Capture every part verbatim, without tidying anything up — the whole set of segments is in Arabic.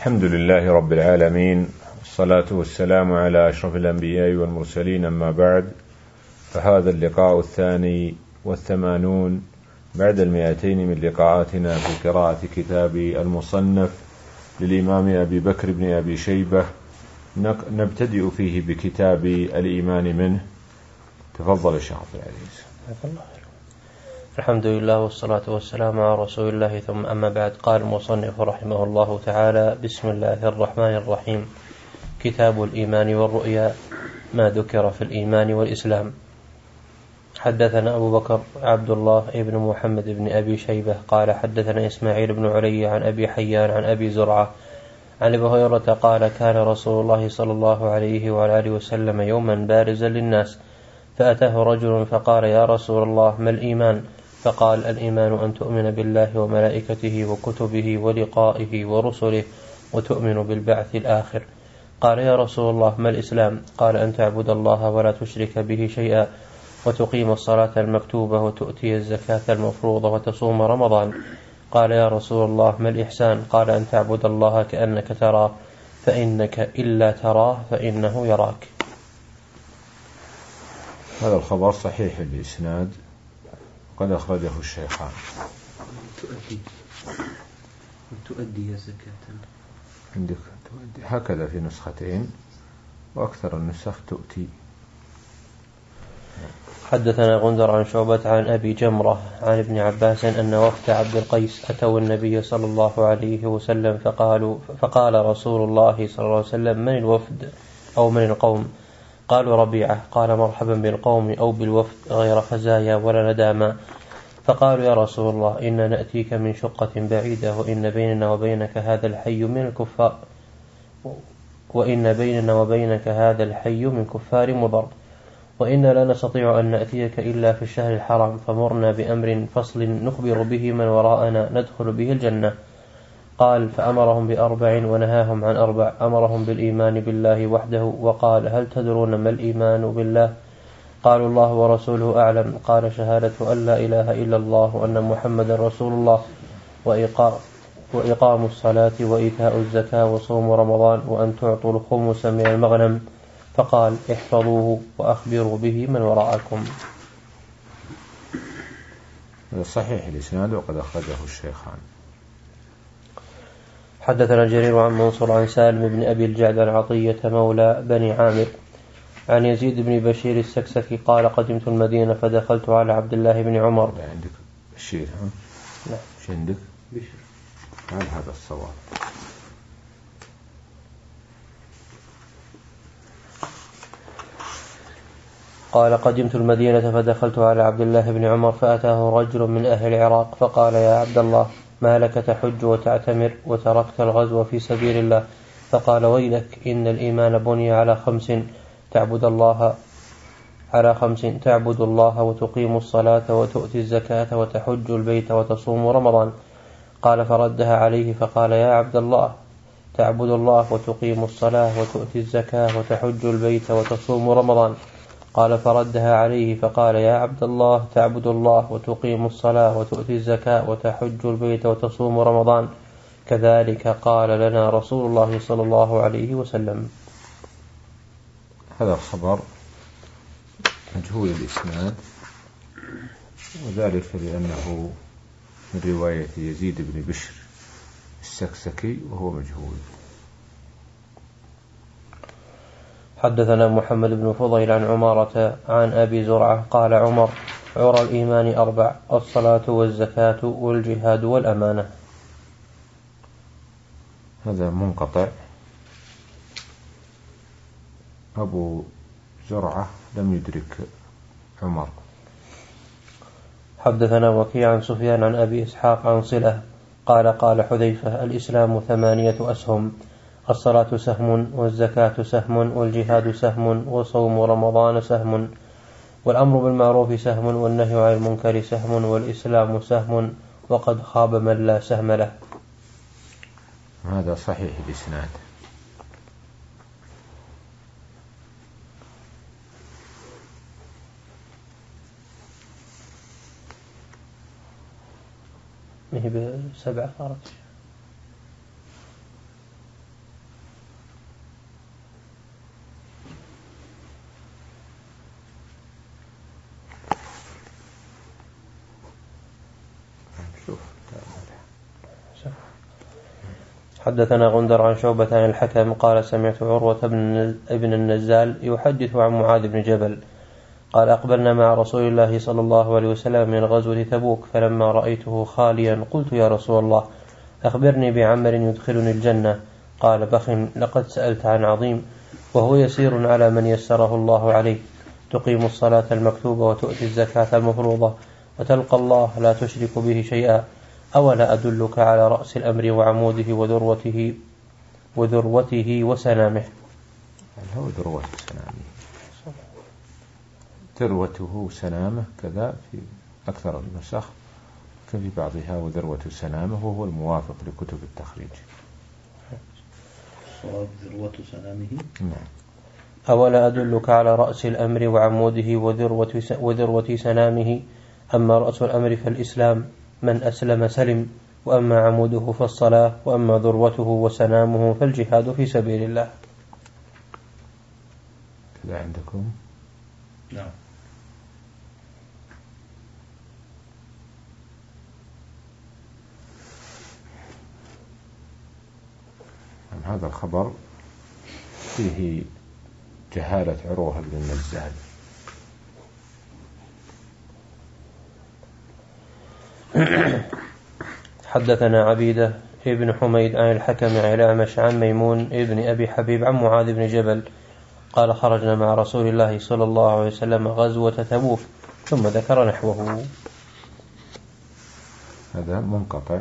الحمد لله رب العالمين، والصلاة والسلام على أشرف الأنبياء والمرسلين، أما بعد، فهذا اللقاء الثاني والثمانون بعد المئتين من لقاءاتنا في قراءة كتاب المصنف للإمام أبي بكر بن أبي شيبة، نبتدئ فيه بكتاب الإيمان منه. تفضل الشيخ عبد العزيز. الحمد لله والصلاة والسلام على رسول الله، ثم أما بعد. قال المصنف رحمه الله تعالى: بسم الله الرحمن الرحيم. كتاب الإيمان والرؤيا، ما ذكر في الإيمان والإسلام. حدثنا أبو بكر عبد الله ابن محمد بن أبي شيبة قال حدثنا إسماعيل بن علي عن أبي حيان عن أبي زرعة عن أبي هريرة قال: كان رسول الله صلى الله عليه وعلى آله وسلم يوما بارزا للناس، فأتاه رجل فقال: يا رسول الله، ما الإيمان؟ فقال: الإيمان أن تؤمن بالله وملائكته وكتبه ولقائه ورسله وتؤمن بالبعث الآخر. قال: يا رسول الله، ما الإسلام؟ قال: أن تعبد الله ولا تشرك به شيئا، وتقيم الصلاة المكتوبة، وتؤتي الزكاة المفروضة، وتصوم رمضان. قال: يا رسول الله، ما الإحسان؟ قال: أن تعبد الله كأنك تراه، فإنك إلا تراه فإنه يراك. هذا الخبر صحيح الإسناد، قد أخرجه الشيخان. تؤدي تؤدي زكاة عندك تؤدي، هكذا في نسختين، وأكثر النسخ تؤتي. حدثنا غندر عن شعبة عن أبي جمرة عن ابن عباس أن وفد عبد القيس أتوا النبي صلى الله عليه وسلم فقالوا فقال رسول الله صلى الله عليه وسلم: من الوفد أو من القوم؟ قالوا: ربيعة. قال: مرحبا بالقوم أو بالوفد، غير خزايا ولا ندامة. فقالوا: يا رسول الله، إن نأتيك من شقة بعيدة، وإن بيننا وبينك هذا الحي من الكفار وإن بيننا وبينك هذا الحي من كفار مضر، وإن لا نستطيع أن نأتيك إلا في الشهر الحرام، فمرنا بأمر فصل نخبر به من وراءنا ندخل به الجنة. قال: فأمرهم بأربع ونهاهم عن أربع. أمرهم بالإيمان بالله وحده، وقال: هل تدرون ما الإيمان بالله؟ قالوا: الله ورسوله أعلم. قال: شهادة أن لا إله إلا الله وأن محمد رسول الله، وإقام, وإقام الصلاة، وإيتاء الزكاة، وصوم رمضان، وأن تعطوا الخمس من المغنم. فقال: احفظوه وأخبروا به من وراءكم. صحيح الإسناد، وقد أخرجه الشيخان. حدثنا جرير عن منصور عن سالم بن أبي الجعد عن عطية مولى بني عامر عن يزيد بن بشير السكسكي قال: قدمت المدينة فدخلت على عبد الله بن عمر. عندك بشير؟ ها؟ لا، مش عندك بشير؟ هل هذا الصواب؟ قال: قدمت المدينة فدخلت على عبد الله بن عمر، فأتاه رجل من أهل العراق فقال: يا عبد الله، ما لك تحج وتعتمر وتركت الغزو في سبيل الله؟ فقال: ويلك، إن الإيمان بني على خمس: تعبد الله على خمس تعبد الله وتقيم الصلاة وتؤتي الزكاة وتحج البيت وتصوم رمضان. قال: فردها عليه فقال: يا عبد الله، تعبد الله وتقيم الصلاة وتؤتي الزكاة وتحج البيت وتصوم رمضان. قال: فردها عليه فقال: يا عبد الله، تعبد الله وتقيم الصلاة وتؤتي الزكاة وتحج البيت وتصوم رمضان. كذلك قال لنا رسول الله صلى الله عليه وسلم. هذا الخبر مجهول الإسناد، وذلك لأنه من رواية يزيد بن بشر السكسكي وهو مجهول. حدثنا محمد بن فضيل عن عمارة عن أبي زرعة قال: عمر: عرى الإيمان أربع: الصلاة والزكاة والجهاد والأمانة. هذا منقطع. أبو زرعة لم يدرك عمر. حدثنا وكيع عن سفيان عن أبي إسحاق عن صلة قال: قال حذيفة: الإسلام ثمانية أسهم: الصلاة سهم، والزكاة سهم، والجهاد سهم، وصوم رمضان سهم، والأمر بالمعروف سهم، والنهي عن المنكر سهم، والإسلام سهم، وقد خاب من لا سهم له. هذا صحيح الإسناد. مهي بسبعة فارت حدثنا غندر عن شعبة عن الحكم قال سمعت عروة بن النزال يحدث عن معاذ بن جبل قال أقبلنا مع رسول الله صلى الله عليه وسلم من غزوة تبوك فلما رأيته خاليا قلت يا رسول الله أخبرني بعمل يدخلني الجنة قال بخ لقد سألت عن عظيم وهو يسير على من يسره الله عليه تقيم الصلاة المكتوبة وتؤتي الزكاة المفروضة وتلقى الله لا تشرك به شيئا أولا أدلك على رأس الأمر وعموده وذروته وذروته وسنامه. هل هو ذروة سنامه؟ ذروته سنامه كذا في أكثر النسخ كفي بعضها وذروة سنامه وهو الموافق لكتب التخريج. صواب ذروة سنامه. نعم. أولا أدلك على رأس الأمر وعموده وذروة وذروة سنامه أما رأس الأمر فالإسلام من أسلم سلم وأما عموده فالصلاة وأما ذروته وسنامه فالجهاد في سبيل الله. كذا عندكم؟ نعم. هذا الخبر فيه جهالة عروة بن النزال. حدثنا عبيدة ابن حميد عن الحكم عن الأعمش عن ميمون ابن أبي حبيب عن معاذ بن جبل قال خرجنا مع رسول الله صلى الله عليه وسلم غزوة تبوك ثم ذكر نحوه. هذا منقطع.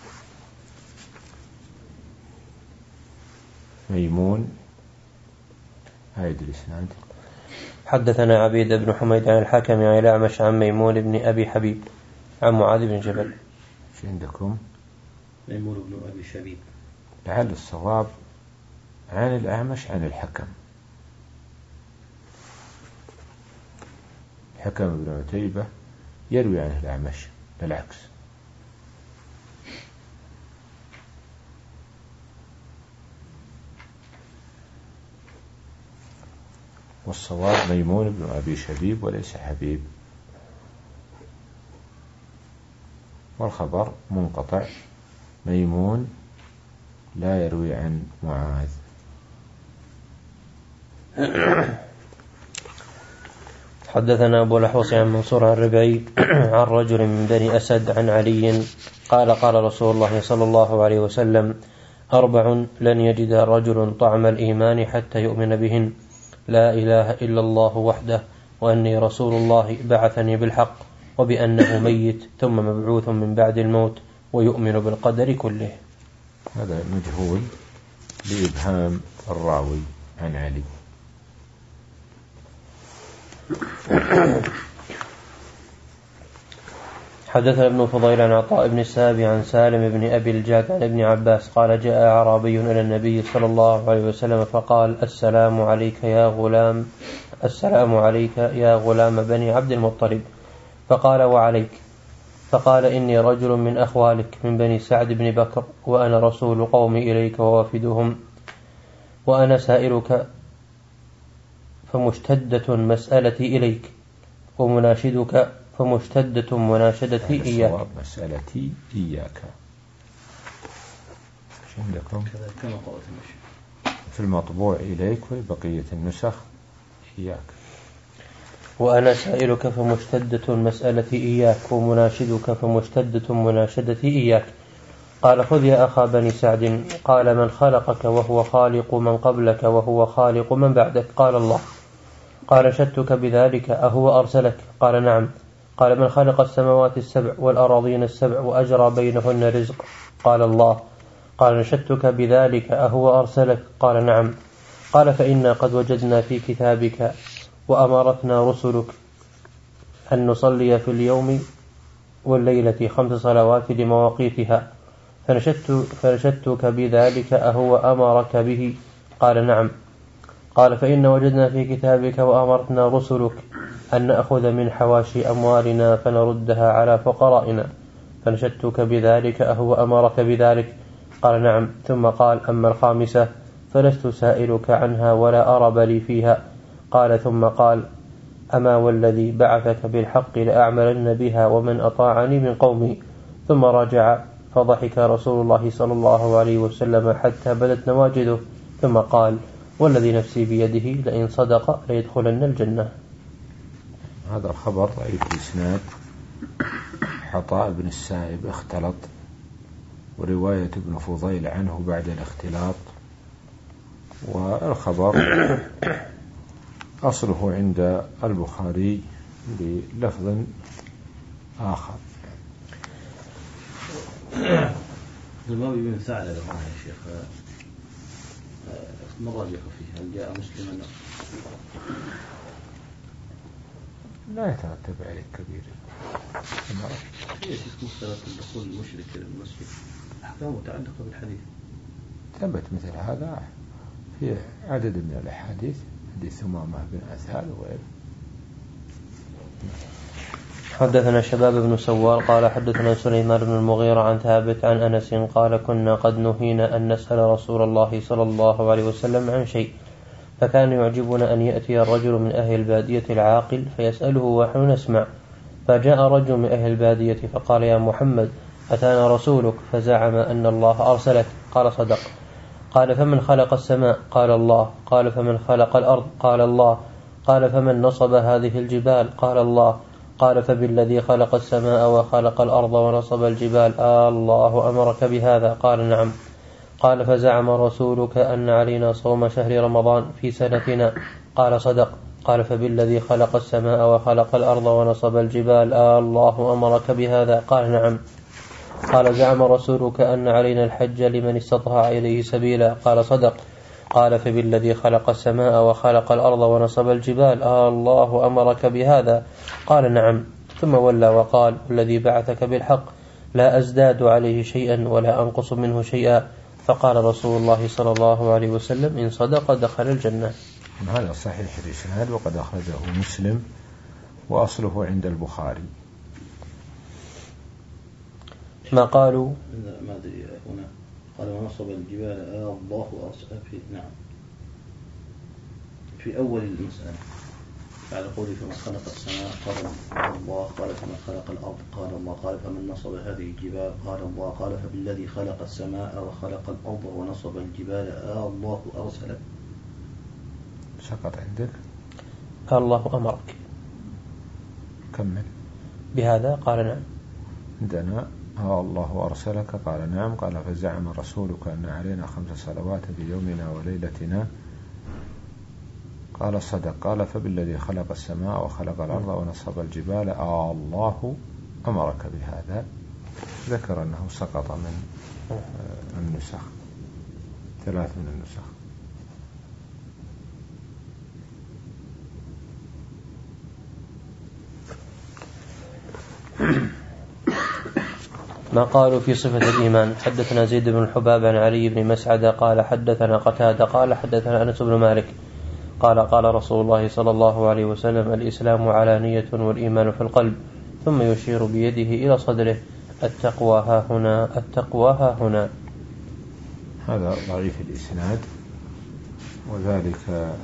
ميمون هايد الإسناد. حدثنا عبيد بن حميد عن الحكم عن الأعمش عن ميمون ابن أبي حبيب عن معاذ بن جبل. شو عندكم؟ ميمون بن أبي شبيب. لعل الصواب عن الأعمش عن الحكم. الحكم بن عتيبة يروي عنه الأعمش بالعكس. والصواب ميمون بن أبي شبيب وليس حبيب. والخبر منقطع. ميمون لا يروي عن معاذ. حدثنا أبو الأحوص عن منصور عن ربعي عن رجل من بني أسد عن علي قال قال رسول الله صلى الله عليه وسلم أربع لن يجد رجل طعم الإيمان حتى يؤمن بهن لا إله إلا الله وحده وأني رسول الله بعثني بالحق وبأنه ميت ثم مبعوث من بعد الموت ويؤمن بالقدر كله. هذا مجهول لإبهام الراوي عن علي. حدثنا ابن فضيل عن عطاء بن السابع عن سالم بن أبي الجعد عن ابن عباس قال جاء أعرابي إلى النبي صلى الله عليه وسلم فقال السلام عليك يا غلام السلام عليك يا غلام بني عبد المطلب فقال وعليك فقال إني رجل من أخوالك من بني سعد بن بكر وأنا رسول قومي إليك ووافدهم وأنا سائلك فمشتدة مسألتي إليك ومناشدك فمشتدة مناشدتي إياك. مسألتي إياك عندكم كما قالت في المطبوع إليك وبقية النسخ إياك. وأنا سائلك فمشتدة مسألتي إياك ومناشدك فمشتدة مناشدتي إياك. قال خذ يا أخا بني سعد. قال من خلقك وهو خالق من قبلك وهو خالق من بعدك؟ قال الله. قال شدتك بذلك أهو أرسلك؟ قال نعم. قال من خلق السماوات السبع والأراضين السبع وأجرى بينهن رزق؟ قال الله. قال نشدتك بذلك أهو أرسلك؟ قال نعم. قال فإنا قد وجدنا في كتابك وأمرتنا رسلك أن نصلي في اليوم والليلة خمس صلوات لمواقيتها فنشدت فنشدتك بذلك أهو أمرك به؟ قال نعم. قال فإن وجدنا في كتابك وأمرتنا رسلك أن نأخذ من حواشي أموالنا فنردها على فقرائنا فنشدتك بذلك أهو أمرك بذلك؟ قال نعم. ثم قال أما الخامسة فلست سائلك عنها ولا أرب لي فيها. قال ثم قال أما والذي بعثك بالحق لأعملن بها ومن أطاعني من قومي. ثم رجع فضحك رسول الله صلى الله عليه وسلم حتى بدت نواجذه، ثم قال: والذي نفسي بيده لئن صدق ليدخلن الجنة. هذا الخبر ضعيف الإسناد. عطاء بن السائب اختلط، ورواية ابن فضيل عنه بعد الاختلاط، والخبر أصله عند البخاري بلفظ آخر. الباب بن ثعلبة يا شيخ مراجع فيه، هل جاء مسلما؟ لا يترتب عليه كبير. هي مسألة دخول المشرك إلى المسجد أحكام متعلقة بالحديث. ثبت مثل هذا في عدد من الأحاديث، حديث ثمامة بن أثال وغيره. حدثنا شباب بن سوار قال حدثنا سليمان بن المغيرة عن ثابت عن أنس قال: كنا قد نهينا أن نسأل رسول الله صلى الله عليه وسلم عن شيء، فكان يعجبنا أن يأتي الرجل من أهل البادية العاقل فيسأله ونحن نسمع. فجاء رجل من أهل البادية فقال: يا محمد، أتانا رسولك فزعم أن الله أرسلك. قال: صدق. قال: فمن خلق السماء؟ قال: الله. قال: فمن خلق الأرض؟ قال: الله. قال: فمن نصب هذه الجبال؟ قال: الله. قال: فبالذي خلق السماء وخلق الأرض ونصب الجبال آه الله أمرك بهذا؟ قال: نعم. قال: فزعم رسولك أن علينا صوم شهر رمضان في سنتنا؟ قال: صدق. قال: فبالذي خلق السماء وخلق الأرض ونصب الجبال آه الله أمرك بهذا؟ قال: نعم. قال: زعم رسولك أن علينا الحج لمن استطاع إليه سبيلا؟ قال: صدق. قال: فبالذي خلق السماء وخلق الأرض ونصب الجبال آه الله أمرك بهذا؟ قال: نعم. ثم ولى وقال: الذي بعثك بالحق لا أزداد عليه شيئا ولا أنقص منه شيئا. فقال رسول الله صلى الله عليه وسلم: إن صدق دخل الجنة. هذا صحيح الإسناد، وقد أخرجه مسلم، وأصله عند البخاري. ما قالوا ما أدري هنا قال: ونصب الجبال آه الله أرسل في نعم في أول المسألة بعد قوله فمن خلق السماء قال الله. قال: فمن خلق الأرض؟ قال: الله. قال: فمن نصب هذه الجبال؟ قال: الله. قال: فبالذي خلق السماء وخلق الأرض ونصب الجبال آه الله أرسل. سقط عندك؟ قال: الله أمرك. كمل بهذا؟ قال: نعم. عندنا آه الله أرسلك. قال: نعم. قال: فزعم رسولك أن علينا خمس صلوات في يومنا وليلتنا؟ قال: صدق. قال: فبالذي خلق السماء وخلق الأرض ونصب الجبال آه الله أمرك بهذا. ذكر أنه سقط من النسخ، ثلاث من النسخ. ما قالوا في صفة الإيمان. حدثنا زيد بن الحباب عن علي بن مسعد قال حدثنا قتادة قال حدثنا أنس بن مالك قال: قال رسول الله صلى الله عليه وسلم: الإسلام علانية والإيمان في القلب. ثم يشير بيده إلى صدره: التقوى ها هنا، التقوى ها هنا. هذا ضعيف الإسناد، وذلك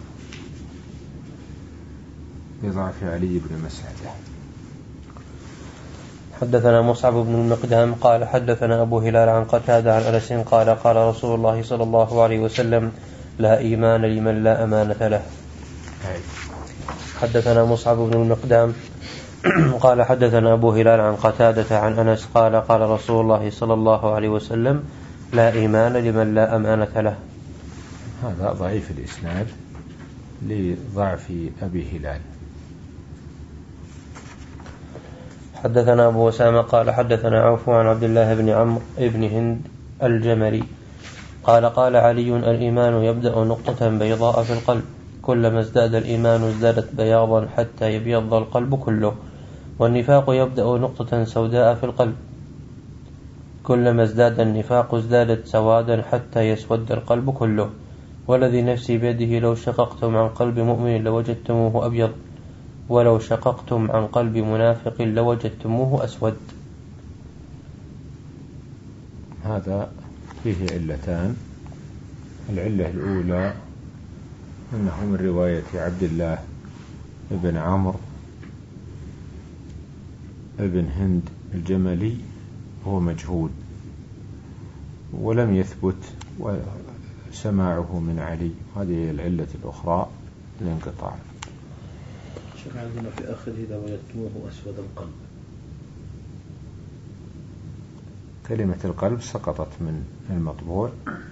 بضعف علي بن مسعد. حدثنا مصعب بن المقدام قال حدثنا أبو هلال عن قتادة عن أنس قال: قال رسول الله صلى الله عليه وسلم: لا إيمان لمن لا أمانة له. حدثنا مصعب بن المقدام قال حدثنا أبو هلال عن قتادة عن أنس قال: قال رسول الله صلى الله عليه وسلم: لا إيمان لمن لا أمانة له. هذا ضعيف الإسناد لضعف أبي هلال. حدثنا أبو أسامة قال حدثنا عوف عن عبد الله بن عمرو بن هند الجمري قال: قال علي: الإيمان يبدأ نقطة بيضاء في القلب، كلما ازداد الإيمان ازدادت بياضا حتى يبيض القلب كله. والنفاق يبدأ نقطة سوداء في القلب، كلما ازداد النفاق ازدادت سوادا حتى يسود القلب كله. والذي نفسي بيده لو شققتم عن قلب مؤمن لوجدتموه أبيض، ولو شققتم عن قلب منافق لوجدتموه أسود. هذا فيه علتان. العلة الأولى أنه من رواية عبد الله بن عمرو بن هند الجملي، هو مجهول، ولم يثبت سماعه من علي. هذه العلة الأخرى الانقطاع. شيخ عندنا في آخره إذا وجدتموه أسود القلب. كلمة القلب سقطت من المطبوع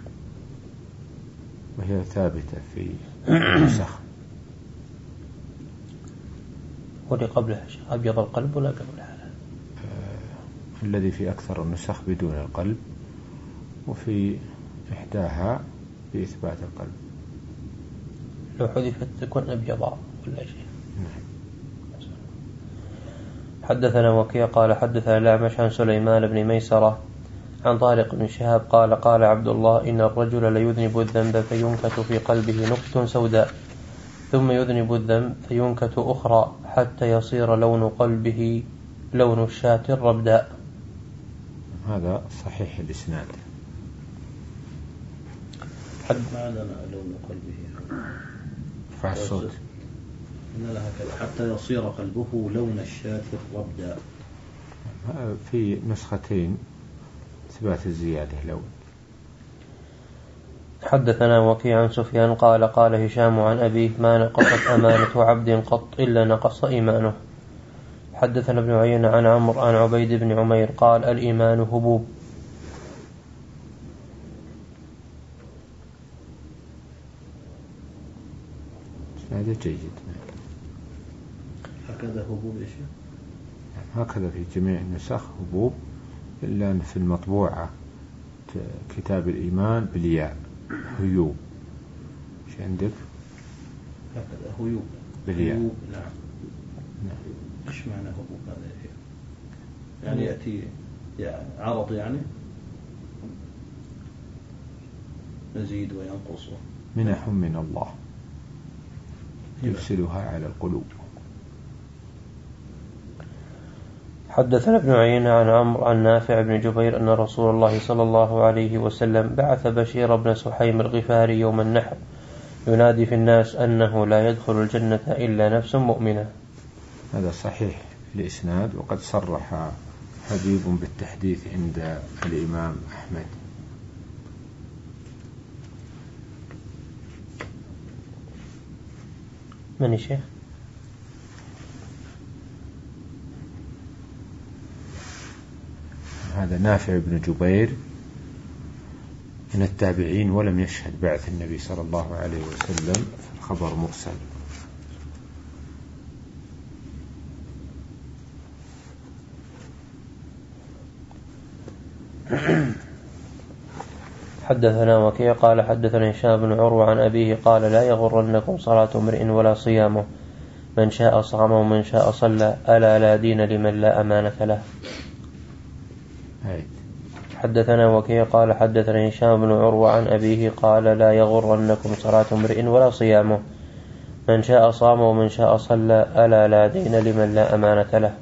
وهي ثابتة في النسخ. واللي قبلها أبيض القلب ولا قبلها؟ آه الذي في أكثر النسخ بدون القلب، وفي إحداها بإثبات القلب. لو حذفت تكون أبيضاء ولا شيء. حدثنا وكيع قال حدثنا الأعمش عن سليمان بن ميسرة عن طارق بن شهاب قال قال عبد الله إن الرجل ليذنب الذنب فينكت في قلبه نكتة سوداء ثم يذنب الذنب فينكت أخرى حتى يصير لون قلبه لون الشاة الربداء. هذا صحيح الإسناد. حد معنا لون قلبه رفع الصوت. إن لها كذا حتى يصير قلبه لون الشاة الربداء. في نسختين إثبات الزيادة لون. حدثنا وكيع عن سفيان قال قال هشام عن أبيه ما نقصت أمانة عبد قط إلا نقص إيمانه. حدثنا ابن عيينة عن عمرو عن عبيد بن عمير قال الإيمان هبوب. هذا جيد. هكذا هبوب إيش؟ هكذا في جميع النسخ هبوب، إلا أن في المطبوعة كتاب الإيمان بالياء هيوب. إيش عندك؟ هكذا هيوب بالياء. هيوب. نعم. نعم. إيش معنى هبوب هذا؟ يعني يأتي عرض يعني يزيد وينقص. منح من الله يرسلها على القلوب. حدثنا ابن عيينة عن عمرو عن نافع بن جبير أن رسول الله صلى الله عليه وسلم بعث بشير بن سحيم الغفاري يوم النحر ينادي في الناس أنه لا يدخل الجنة إلا نفس مؤمنة. هذا صحيح الإسناد، وقد صرح حبيب بالتحديث عند الإمام أحمد. من الشيخ؟ هذا نافع بن جبير من التابعين ولم يشهد بعث النبي صلى الله عليه وسلم، الخبر مرسل. حدثنا وكيع قال حدثنا هشام بن عروة عن أبيه قال لا يغرنكم صلاة امرئ ولا صيامه من شاء صام ومن شاء صلى ألا لا دين لمن لا أمانة له. حدثنا وكيع قال حدثنا هشام بن عروة عن أبيه قال لا يغرنكم صلاة امرئ ولا صيامه من شاء صام ومن شاء صلى ألا لا دين لمن لا أمانة له.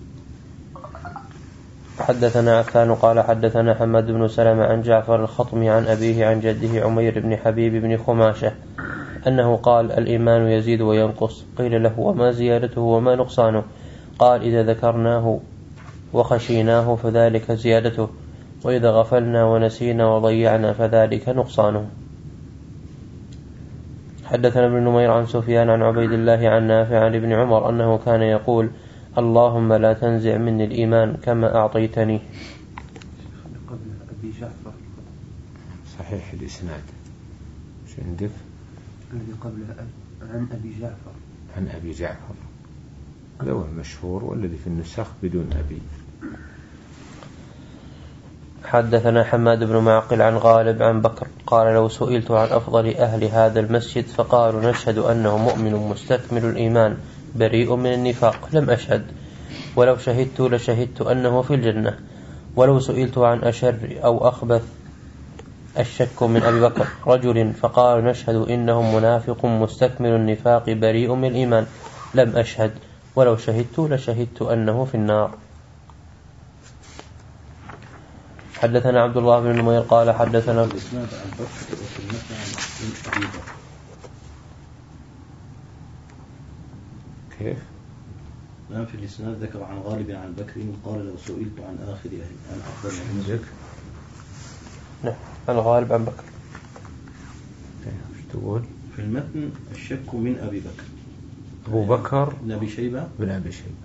حدثنا عفان قال حدثنا حماد بن سلمة عن جعفر الخطمي عن أبيه عن جده عمير بن حبيب بن خماشة أنه قال الإيمان يزيد وينقص. قيل له وما زيادته وما نقصانه؟ قال إذا ذكرناه وخشيناه فذلك زيادته، وإذا غفلنا ونسينا وضيعنا فذلك نقصانه. حدثنا ابن نمير عن سفيان عن عبيد الله عن نافع عن ابن عمر أنه كان يقول اللهم لا تنزع مني الإيمان كما أعطيتني. قبل أبي جعفر صحيح الإسناد. شو عندك؟ الذي قبلها عن أبي جعفر عن أبي جعفر هذا هو المشهور، والذي في النسخ بدون أبي. حدثنا حماد بن معقل عن غالب عن بكر قال لو سئلت عن أفضل أهل هذا المسجد فقالوا نشهد أنه مؤمن مستكمل الإيمان بريء من النفاق لم أشهد، ولو شهدت لشهدت أنه في الجنة. ولو سئلت عن أشر أو أخبث الشك من أبي بكر رجل فقالوا نشهد إنه منافق مستكمل النفاق بريء من الإيمان لم أشهد، ولو شهدت لشهدت أنه في النار. حدثنا عبد الله بن نمير قال حدثنا كيف؟ نعم في الإسناد ذكر عن غالب عن بكر قال لو سئلت عن آخر أهل عن أفضل عندك نعم الغالب عن بكر. تقول في المتن الشك من أبي بكر أبو بكر بن أبي شيبة بن أبي شيبة.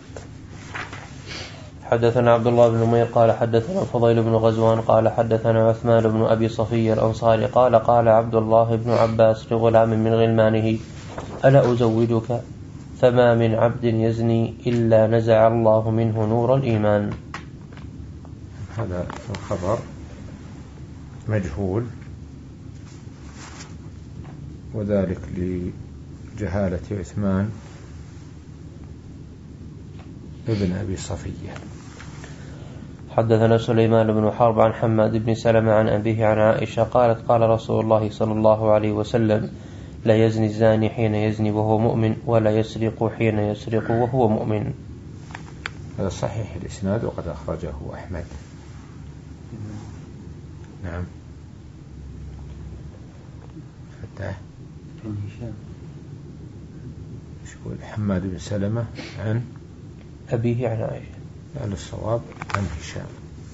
حدثنا عبد الله بن نمير قال حدثنا فضيل بن غزوان قال حدثنا عثمان بن أبي صفي الأنصاري قال قال عبد الله بن عباس لغلام من غلمانه ألا أزوجك فما من عبد يزني إلا نزع الله منه نور الإيمان. هذا الخبر مجهول وذلك لجهالة عثمان ابن أبي صفية. حدثنا سليمان بن حرب عن حماد بن سلمة عن أبيه عن عائشة قالت قال رسول الله صلى الله عليه وسلم لا يزني الزاني حين يزني وهو مؤمن ولا يسرق حين يسرق وهو مؤمن. هذا صحيح الإسناد وقد أخرجه أحمد. نعم فتاه عن هشام يقول حماد بن سلمة عن أبيه عن عائشة على الصواب عن هشام،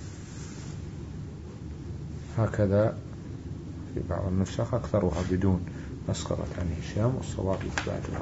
هكذا في بعض النسخ أكثرها بدون مسقطة عن هشام والصواب إثباتها.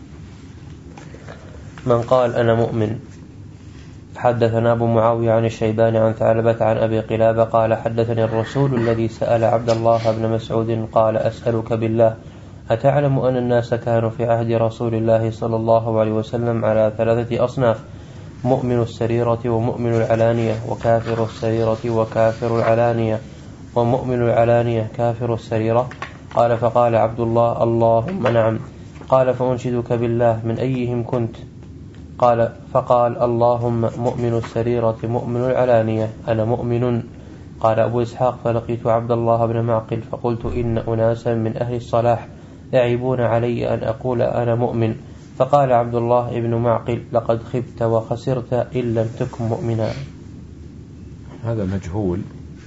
من قال أنا مؤمن. حدثنا أبو معاوية عن الشيباني عن ثعلبة عن أبي قلابة قال حدثني الرسول الذي سأل عبد الله بن مسعود قال أسألك بالله أتعلم أن الناس كانوا في عهد رسول الله صلى الله عليه وسلم على ثلاثة أصناف مؤمن السريرة ومؤمن العلانية وكافر السريرة وكافر العلانية ومؤمن العلانية كافر السريرة. قال فقال عبد الله اللهم نعم. قال فأنشدك بالله من أيهم كنت؟ قال فقال اللهم مؤمن السريرة مؤمن العلانية أنا مؤمن. قال أبو إسحاق فلقيت عبد الله بن معقل فقلت إن أناسا من أهل الصلاح يعيبون علي أن أقول أنا مؤمن. فقال عبد الله بن معقل لقد خبت وخسرت إن لم تكن مؤمنا. هذا مجهول،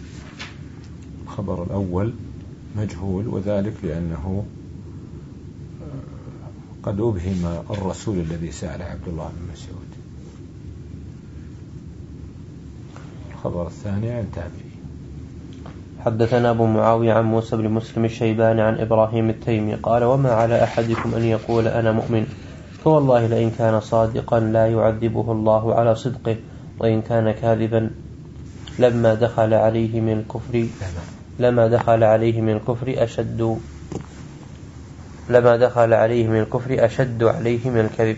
الخبر الأول مجهول وذلك لأنه قد أبهم الرسول الذي سأل عبد الله بن مسعود. الخبر الثاني عن تابعي. حدثنا أبو معاوية عن موسى بن مسلم الشيباني عن إبراهيم التيمي قال وما على أحدكم أن يقول أنا مؤمن فوالله لئن كان صادقا لا يعذبه الله على صدقه وإن كان كاذبا لما دخل عليه من الكفر لما دخل عليه من الكفر أشد لما دخل عليه من الكفر أشد عليه من الكذب.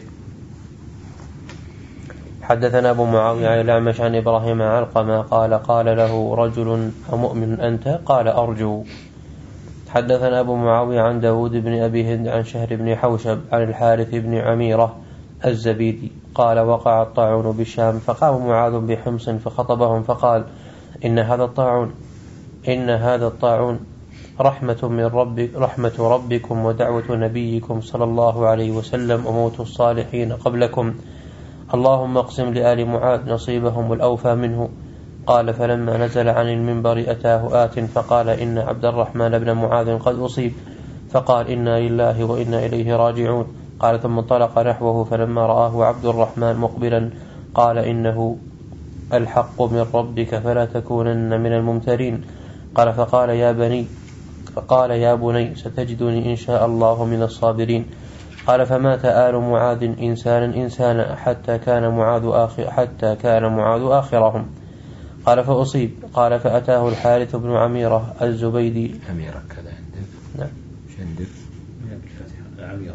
حدثنا أبو معاوية عن الأعمش عن إبراهيم علقمة قال قال له رجل أمؤمن أنت؟ قال أرجو. حدثنا أبو معاوية عن داود بن أبي هند عن شهر بن حوشب عن الحارث بن عميرة الزبيدي قال وقع الطاعون بالشام فقام معاذ بحمص فخطبهم فقال إن هذا الطاعون إن هذا الطاعون رحمة من ربك رحمة ربكم ودعوة نبيكم صلى الله عليه وسلم وموت الصالحين قبلكم اللهم اقسم لآل معاذ نصيبهم الأوفى منه. قال فلما نزل عن المنبر أتاه آت فقال إن عبد الرحمن بن معاذ قد أصيب فقال إنا لله وإنا إليه راجعون. قال ثم انطلق نحوه فلما رآه عبد الرحمن مقبلا قال إنه الحق من ربك فلا تكونن من الممترين. قال فقال يا بني فقال يا بني ستجدني إن شاء الله من الصابرين. قال فمات آل معاذ إنسانا إنسانا حتى كان معاذ آخر حتى كان معاذ آخرهم. قال فأصيب. قال فأتاه الحارث بن عميرة الزبيدي عميرة كذا عندك نعم شندر عميرة.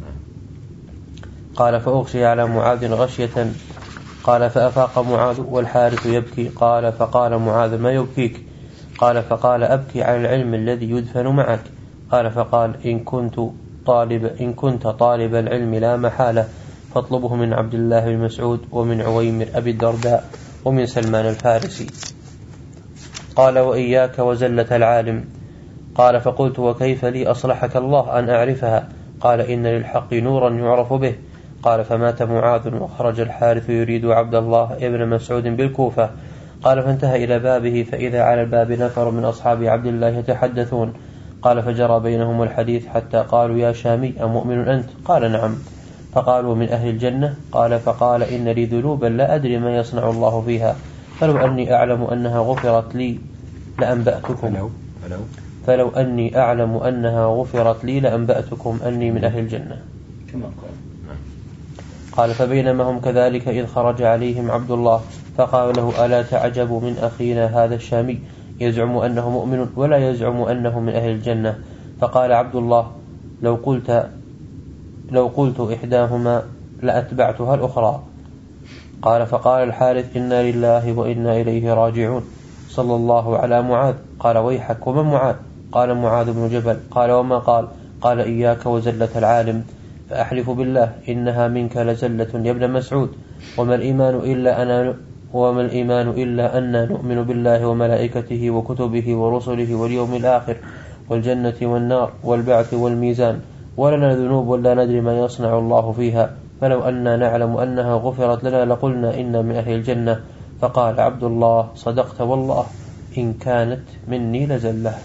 قال فأغشي على معاذ غشية. قال فأفاق معاذ والحارث يبكي. قال فقال معاذ ما يبكيك؟ قال فقال أبكي على العلم الذي يدفن معك. قال فقال إن كنت طالب إن كنت طالب العلم لا محالة فاطلبه من عبد الله بن مسعود ومن عويمر أبي الدرداء ومن سلمان الفارسي. قال وإياك وزلة العالم. قال فقلت وكيف لي أصلحك الله أن أعرفها؟ قال إن للحق نورا يعرف به. قال فمات معاذ وخرج الحارث يريد عبد الله ابن مسعود بالكوفة. قال فانتهى إلى بابه فإذا على الباب نفر من أصحاب عبد الله يتحدثون. قال فجرى بينهم الحديث حتى قالوا يا شامي أمؤمن أنت؟ قال نعم. فقالوا من أهل الجنة؟ قال فقال إن لي ذنوبا لا أدري ما يصنع الله فيها فلو أني أعلم أنها غفرت لي لأنبأتكم فلو, فلو, فلو أني أعلم أنها غفرت لي لأنبأتكم أني من أهل الجنة كما قال. قال فبينما هم كذلك إذ خرج عليهم عبد الله فقال له ألا تعجب من أخينا هذا الشامي يزعم أنه مؤمن ولا يزعم أنه من أهل الجنة. فقال عبد الله لو قلت لو قلت إحداهما لأتبعتها الأخرى. قال فقال الحارث إنا لله وإنا إليه راجعون صلى الله على معاذ. قال ويحك ومن معاذ؟ قال معاذ بن جبل. قال وما قال؟ قال إياك وزلة العالم فأحلف بالله إنها منك لزلة يا ابن مسعود وما الإيمان إلا أنا وما الإيمان إلا أن نؤمن بالله وملائكته وكتبه ورسله واليوم الآخر والجنة والنار والبعث والميزان ولنا ذنوب ولا ندري ما يصنع الله فيها فلو أننا نعلم أنها غفرت لنا لقلنا إنا من أهل الجنة. فقال عبد الله صدقت والله إن كانت مني لزلة.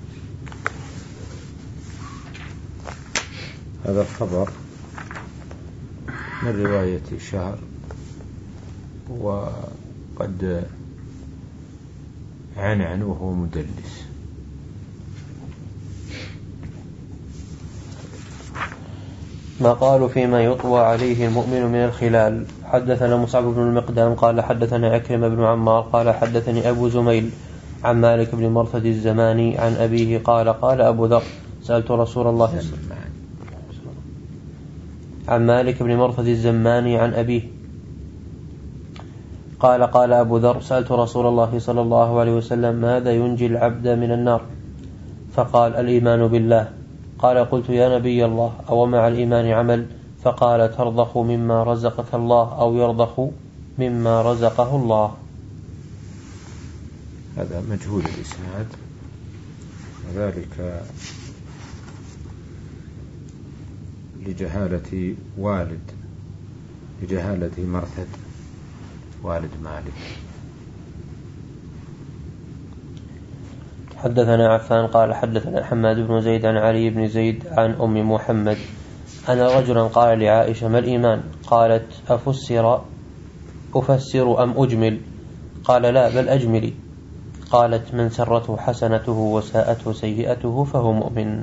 هذا الخبر من رواية شهر وقد عنعن وهو مدلس. ما قالوا فيما يطوى عليه المؤمن من الخلال. حدثنا مصعب بن المقدام قال حدثنا عكرمة بن عمار قال حدثني أبو زميل عن مالك بن مرثد الزماني عن أبيه قال قال أبو ذر سألت رسول الله عن مالك بن مرثد الزماني عن أبيه قال قال أبو ذر سألت رسول الله صلى الله عليه وسلم ماذا ينجي العبد من النار؟ فقال الإيمان بالله. قال قلت يا نبي الله أو مع الإيمان عمل؟ فقال ترضخ مما رزقك الله أو يرضخ مما رزقه الله. هذا مجهول الإسناد وذلك لجهالة والد لجهالة مرثد والد مالك. حدثنا عفان قال حدثنا حماد بن زيد عن علي بن زيد عن أم محمد أن رجلا قال لعائشة ما الإيمان؟ قالت أفسر أفسر أم أجمل؟ قال لا بل أجملي. قالت من سرته حسنته وساءته سيئته فهو مؤمن.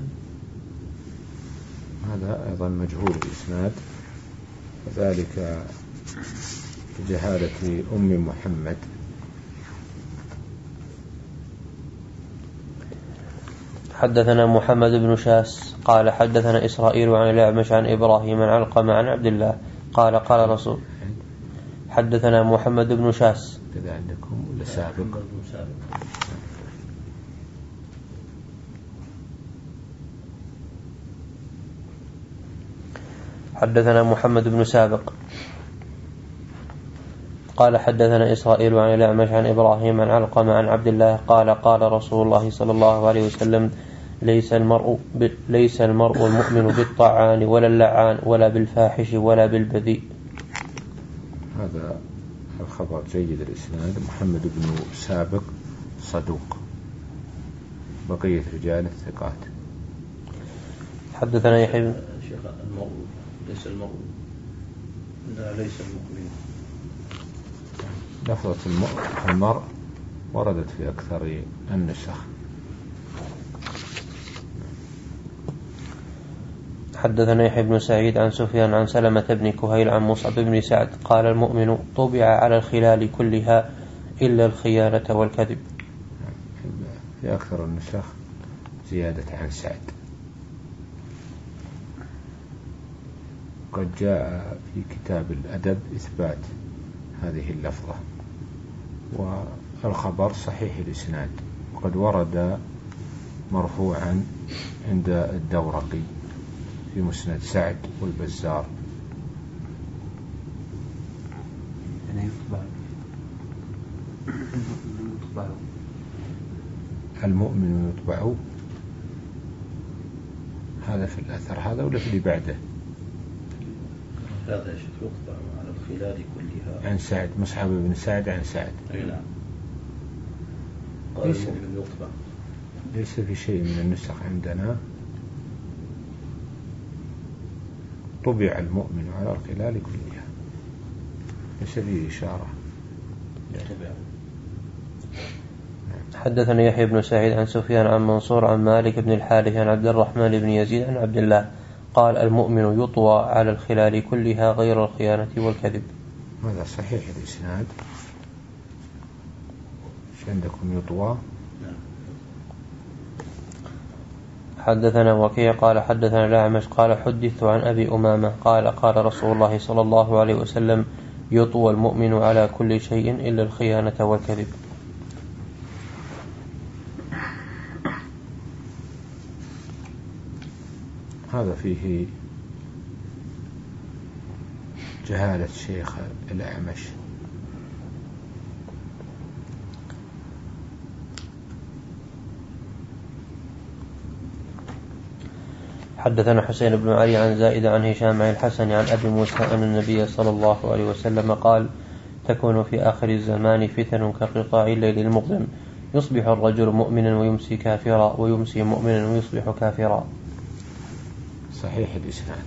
هذا أيضا مجهول الإسناد وذلك لجهالة أم محمد. حدثنا محمد بن شاس قال حدثنا إسرائيل عن الأعمش عن إبراهيم عن علقمة عن عبد الله قال قال رسول. حدثنا محمد بن شاس كذا عندكم ولا سابق؟ حدثنا محمد بن سابق قال حدثنا إسرائيل عن الأعمش عن إبراهيم عن علقمة عن عبد الله قال قال رسول الله صلى الله عليه وسلم ليس المرء ليس المرء المؤمن بالطعان ولا اللعان ولا بالفاحش ولا بالبذيء. هذا الخبر جيد الإسناد. محمد بن سابق صدوق بقية رجال الثقات. حدثنا يحيى شيخ المرء ليس المرء لا ليس المؤمن. لفظة المرء وردت في أكثر النسخ. حدثنا يحيى بن سعيد عن سفيان عن سلمة بن كهيل عن مصعب بن سعد قال المؤمن طبع على الخلال كلها إلا الخيانة والكذب. في أكثر النسخ زيادة عن سعد. قد جاء في كتاب الأدب إثبات هذه اللفظة والخبر صحيح الإسناد وقد ورد مرفوعا عند الدورقي في مسند سعد والبزار. المؤمن يطبع هذا في الأثر هذا ولا في اللي بعده؟ هذا شيخ يطبع على الخلال كلها عن سعد مصعب بن سعد عن سعد. أي نعم. قال المؤمن يطبع. ليس في شيء من النسخ عندنا طبع المؤمن على الخلال كلها ليس فيه إشارة. طبع. حدثنا يحيى بن سعيد عن سفيان عن منصور عن مالك بن الحارث عن عبد الرحمن بن يزيد عن عبد الله قال المؤمن يطوى على الخلال كلها غير الخيانة والكذب. هذا صحيح الإسناد. ايش عندكم يطوى؟ حدثنا وكيع قال حدثنا الأعمش قال حدثت عن أبي أمامة قال قال رسول الله صلى الله عليه وسلم يطوى المؤمن على كل شيء إلا الخيانة والكذب. هذا فيه جهالة شيخ الأعمش. حدثنا حسين بن علي عن زائد عن هشام عن الحسن عن أبي موسى أن النبي صلى الله عليه وسلم قال تكون في آخر الزمان فتن كقطاع الليل المظلم يصبح الرجل مؤمنا ويمسي كافرا ويمسي مؤمنا ويصبح كافرا. صحيح الإسناد.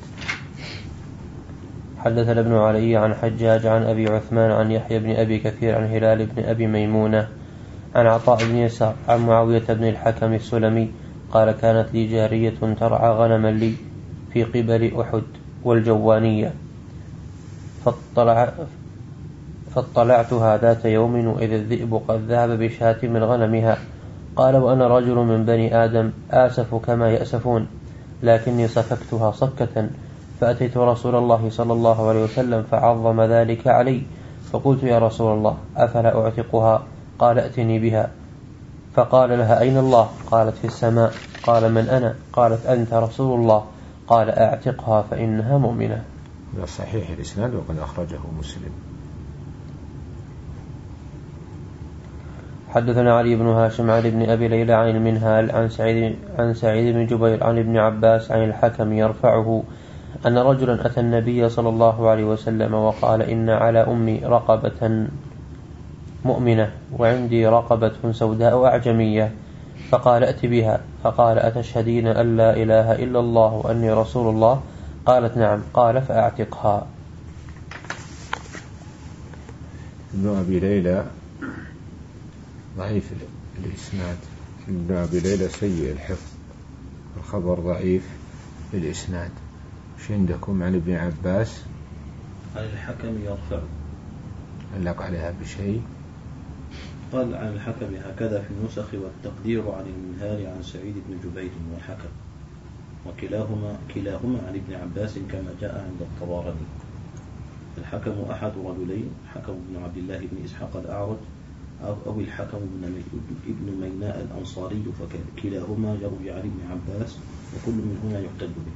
حدثنا ابن علي عن حجاج عن أبي عثمان عن يحيى بن أبي كثير عن هلال بن أبي ميمونة عن عطاء بن يسار عن معاوية بن الحكم السلمي قال كانت لي جارية ترعى غنما لي في قبل أحد والجوانية فاطلع فاطلعتها ذات يوم وإذا الذئب قد ذهب بشاة من غنمها قال وأنا رجل من بني آدم آسف كما يأسفون لكني صككتها صكة فأتيت رسول الله صلى الله عليه وسلم فعظم ذلك علي فقلت يا رسول الله أفلا أعتقها قال ائتني بها فقال لها أين الله قالت في السماء قال من أنا قالت أنت رسول الله قال أعتقها فإنها مؤمنة. هذا صحيح الإسناد وقد أخرجه مسلم. حدثنا علي بن هاشم عن ابن أبي ليلى عن المنهال عن سعيد, عن سعيد بن جبير عن ابن عباس عن الحكم يرفعه أن رجلا أتى النبي صلى الله عليه وسلم وقال إن على أمي رقبة مؤمنة وعندي رقبة سوداء أعجمية فقال ائت بها فقال أتشهدين أن لا إله إلا الله وأني رسول الله قالت نعم قال فأعتقها. ابن أبي ليلى ضعيف الإسناد. ابن أبي ليلى سيء الحفظ الخبر ضعيف الإسناد. ايش عندكم عن ابن عباس؟ عن الحكم يرفع علق عليها بشيء قال عن الحكم هكذا في النسخ والتقدير عن المنهال عن سعيد بن جبير والحكم وكلاهما كلاهما عن ابن عباس كما جاء عند الطبراني. الحكم أحد رجلين حكم بن عبد الله بن إسحاق الأعرج أو, أو الحكم ابن ميناء الأنصاري فكلاهما يروي عن ابن عباس وكل منهما يحتج به.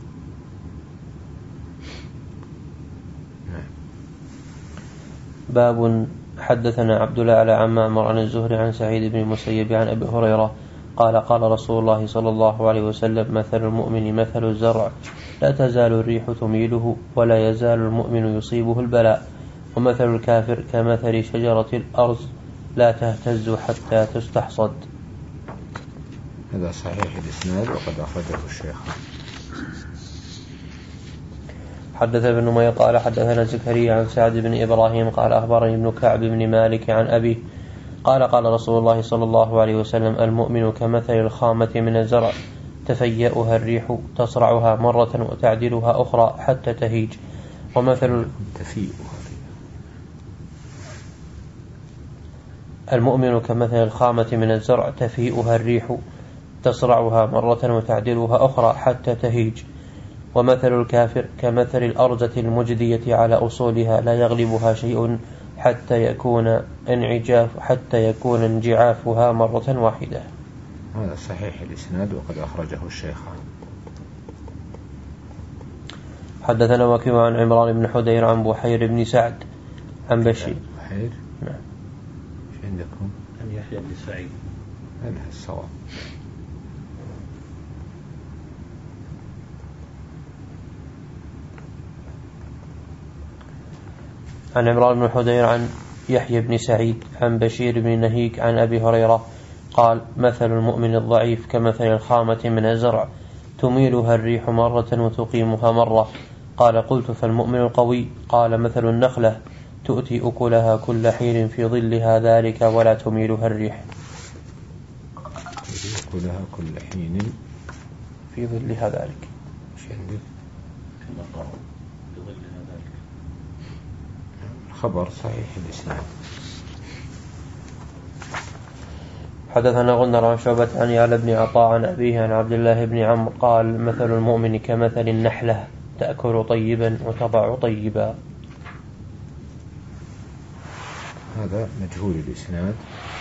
باب حدثنا عبد الأعلى عن معمر عن الزهري عن سعيد بن المسيب عن أبي هريرة قال قال رسول الله صلى الله عليه وسلم مثل المؤمن مثل الزرع لا تزال الريح تميله ولا يزال المؤمن يصيبه البلاء ومثل الكافر كمثل شجرة الأرز لا تهتز حتى تستحصد. هذا صحيح الإسناد وقد أخرجه الشيخ. حدث ابن نمير قال حدثنا زكريا عن سعد بن إبراهيم قال أخبرني ابن كعب بن مالك عن أبيه قال قال رسول الله صلى الله عليه وسلم المؤمن كمثل الخامة من الزرع تفيأها الريح تصرعها مرة وتعدلها أخرى حتى تهيج ومثل المؤمن كمثل الخامة من الزرع تفيئها الريح تصرعها مرة وتعدلها أخرى حتى تهيج ومثل الكافر كمثل الأرزة المجدية على أصولها لا يغلبها شيء حتى يكون انعجاف حتى يكون انجعافها مرة واحدة. هذا صحيح الإسناد وقد أخرجه الشيخان. حدثنا وكيع عن عمران بن حدير عن بحير بن سعد عن بشير. بحير؟ نعم. ايش عندكم؟ عن يحيى بن سعيد. هذا الصواب. عن عمران بن حدير عن يحيى بن سعيد عن بشير بن نهيك عن أبي هريرة قال مثل المؤمن الضعيف كمثل الخامة من الزرع تميلها الريح مرة وتقيمها مرة قال قلت فالمؤمن القوي قال مثل النخلة تؤتي أكلها كل حين في ظلها ذلك ولا تميلها الريح. لها كل حين في ظلها ذلك. مش عندك في مقام بظلها ذلك. خبر صحيح الإسناد. حدثنا غندر عن شعبة عن يعلى بن عطاء عن أبيه عن عبد الله بن عمرو قال مثل المؤمن كمثل النحلة تأكل طيبا وتضع طيبا. هذا مجهول الإسناد،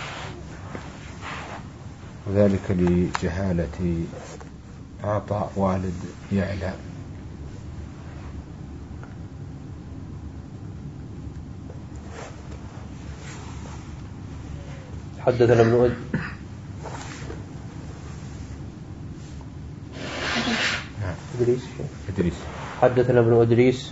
وذلك لجهالة عطاء والد يعلى. حدثنا ابن إدريس إدريس حدثنا ابن إدريس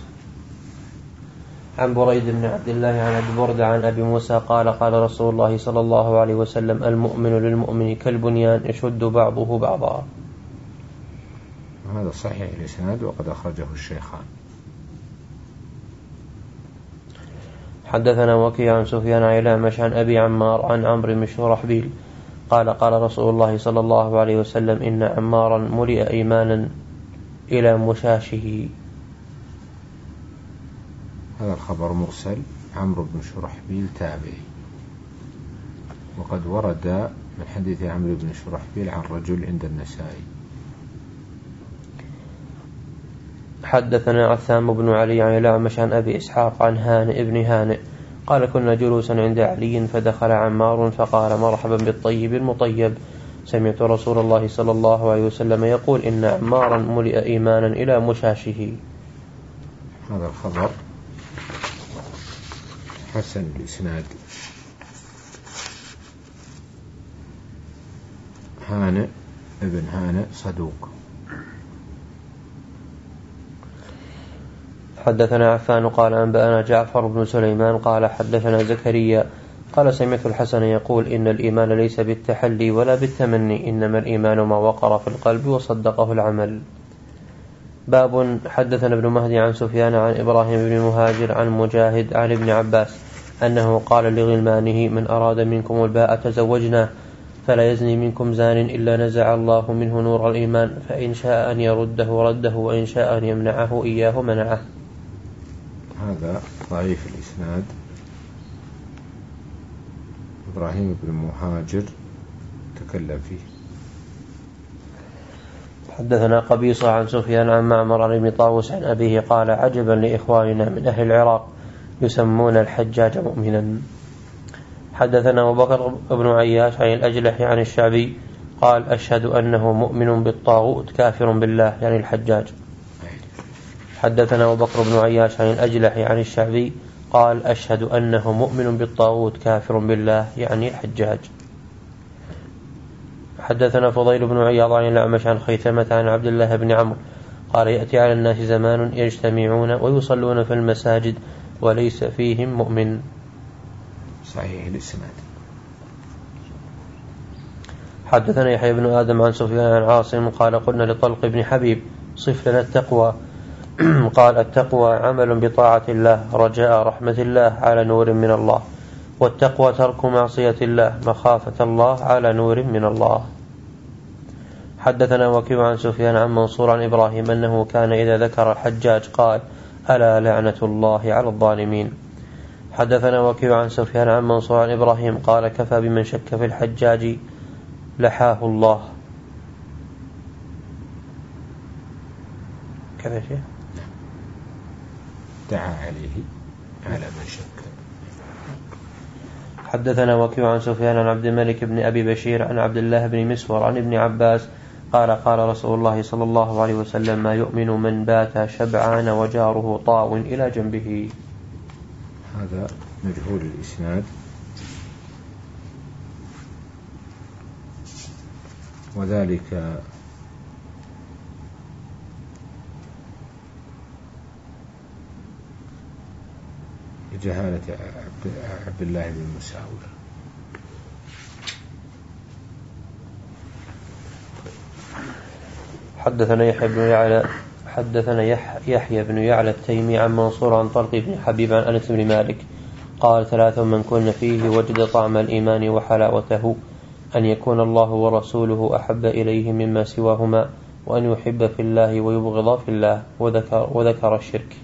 عن بريد بن عبد الله عن أبي بردة عن أبي موسى قال قال رسول الله صلى الله عليه وسلم المؤمن للمؤمن كالبنيان يشد بعضه بعضا. هذا صحيح الإسناد وقد أخرجه الشيخان. حدثنا وكيع عن سفيان عن الأعمش عن أبي عمار عن عمرو بن شرحبيل قال قال رسول الله صلى الله عليه وسلم إن عمارا ملئ إيمانا إلى مشاشه. هذا الخبر مرسل، عمرو بن شرحبيل تابعي، وقد ورد من حديث عمرو بن شرحبيل عن رجل عند النسائي. حدثنا عثام بن علي عن الأعمش عن أبي إسحاق عن هانئ بن هانئ قال كنا جلوسا عند علي فدخل عمار فقال مرحبا بالطيب المطيب سمعت رسول الله صلى الله عليه وسلم يقول إن عمارا ملئ إيمانا إلى مشاشه. هذا الخبر حسن الإسناد. هانئ ابن هانئ صدوق. حدثنا عفان قال أنبأنا جعفر بن سليمان قال حدثنا زكريا قال سمعت الحسن يقول إن الإيمان ليس بالتحلي ولا بالتمني إنما الإيمان ما وقر في القلب وصدقه العمل. باب. حدثنا ابن مهدي عن سفيان عن إبراهيم بن مهاجر عن مجاهد عن ابن عباس أنه قال لغلمانه من أراد منكم الباء تزوجناه فلا يزني منكم زان إلا نزع الله منه نور الإيمان فإن شاء أن يرده رده وإن شاء أن يمنعه إياه منعه. هذا ضعيف الإسناد. إبراهيم بن مهاجر تكلم فيه. حدثنا قبيصة عن سفيان عن معمر عن ابن طاووس عن أبيه قال عجبا لإخواننا من أهل العراق يسمون الحجاج مؤمنا. حدثنا أبو بكر بن عياش عن الأجلح عن الشعبي قال أشهد أنه مؤمن بالطاغوت كافر بالله يعني الحجاج. حدثنا أبو بكر بن عياش عن الأجلح عن الشعبي قال أشهد أنه مؤمن بالطاغوت كافر بالله يعني الحجاج. حدثنا فضيل بن عياض عن الأعمش عن خيثمة عن عبد الله بن عمرو قال يأتي على الناس زمان يجتمعون ويصلون في المساجد وليس فيهم مؤمن. صحيح الإسناد. حدثنا يحيى بن آدم عن سفيان عن عاصم قال قلنا لطلق بن حبيب صف لنا التقوى قال التقوى عمل بطاعة الله رجاء رحمة الله على نور من الله والتقوى ترك معصية الله مخافة الله على نور من الله. حدثنا وكيع عن سفيان عن منصور عن إبراهيم أنه كان إذا ذكر الحجاج قال ألا لعنة الله على الظالمين. حدثنا وكيع عن سفيان عن منصور عن إبراهيم قال كفى بمن شك في الحجاج لحاه الله. كذا شيء دعا عليه على من شك. حدثنا وكيع عن سفيان عن عبد الملك بن أبي بشير عن عبد الله بن مسور عن ابن عباس قال قال رسول الله صلى الله عليه وسلم ما يؤمن من بات شبعان وجاره طاو إلى جنبه. هذا مجهول الإسناد، وذلك جهالة عبد الله بن مساور. حدثنا يحيى بن يعلى حدثنا يحيى بن يعلى التيمي عن منصور عن طلق بن حبيب عن أنس بن مالك قال ثلاث من كن فيه وجد طعم الإيمان وحلاوته أن يكون الله ورسوله أحب إليه مما سواهما، وأن يحب في الله ويبغض في الله، وذكر, وذكر الشرك.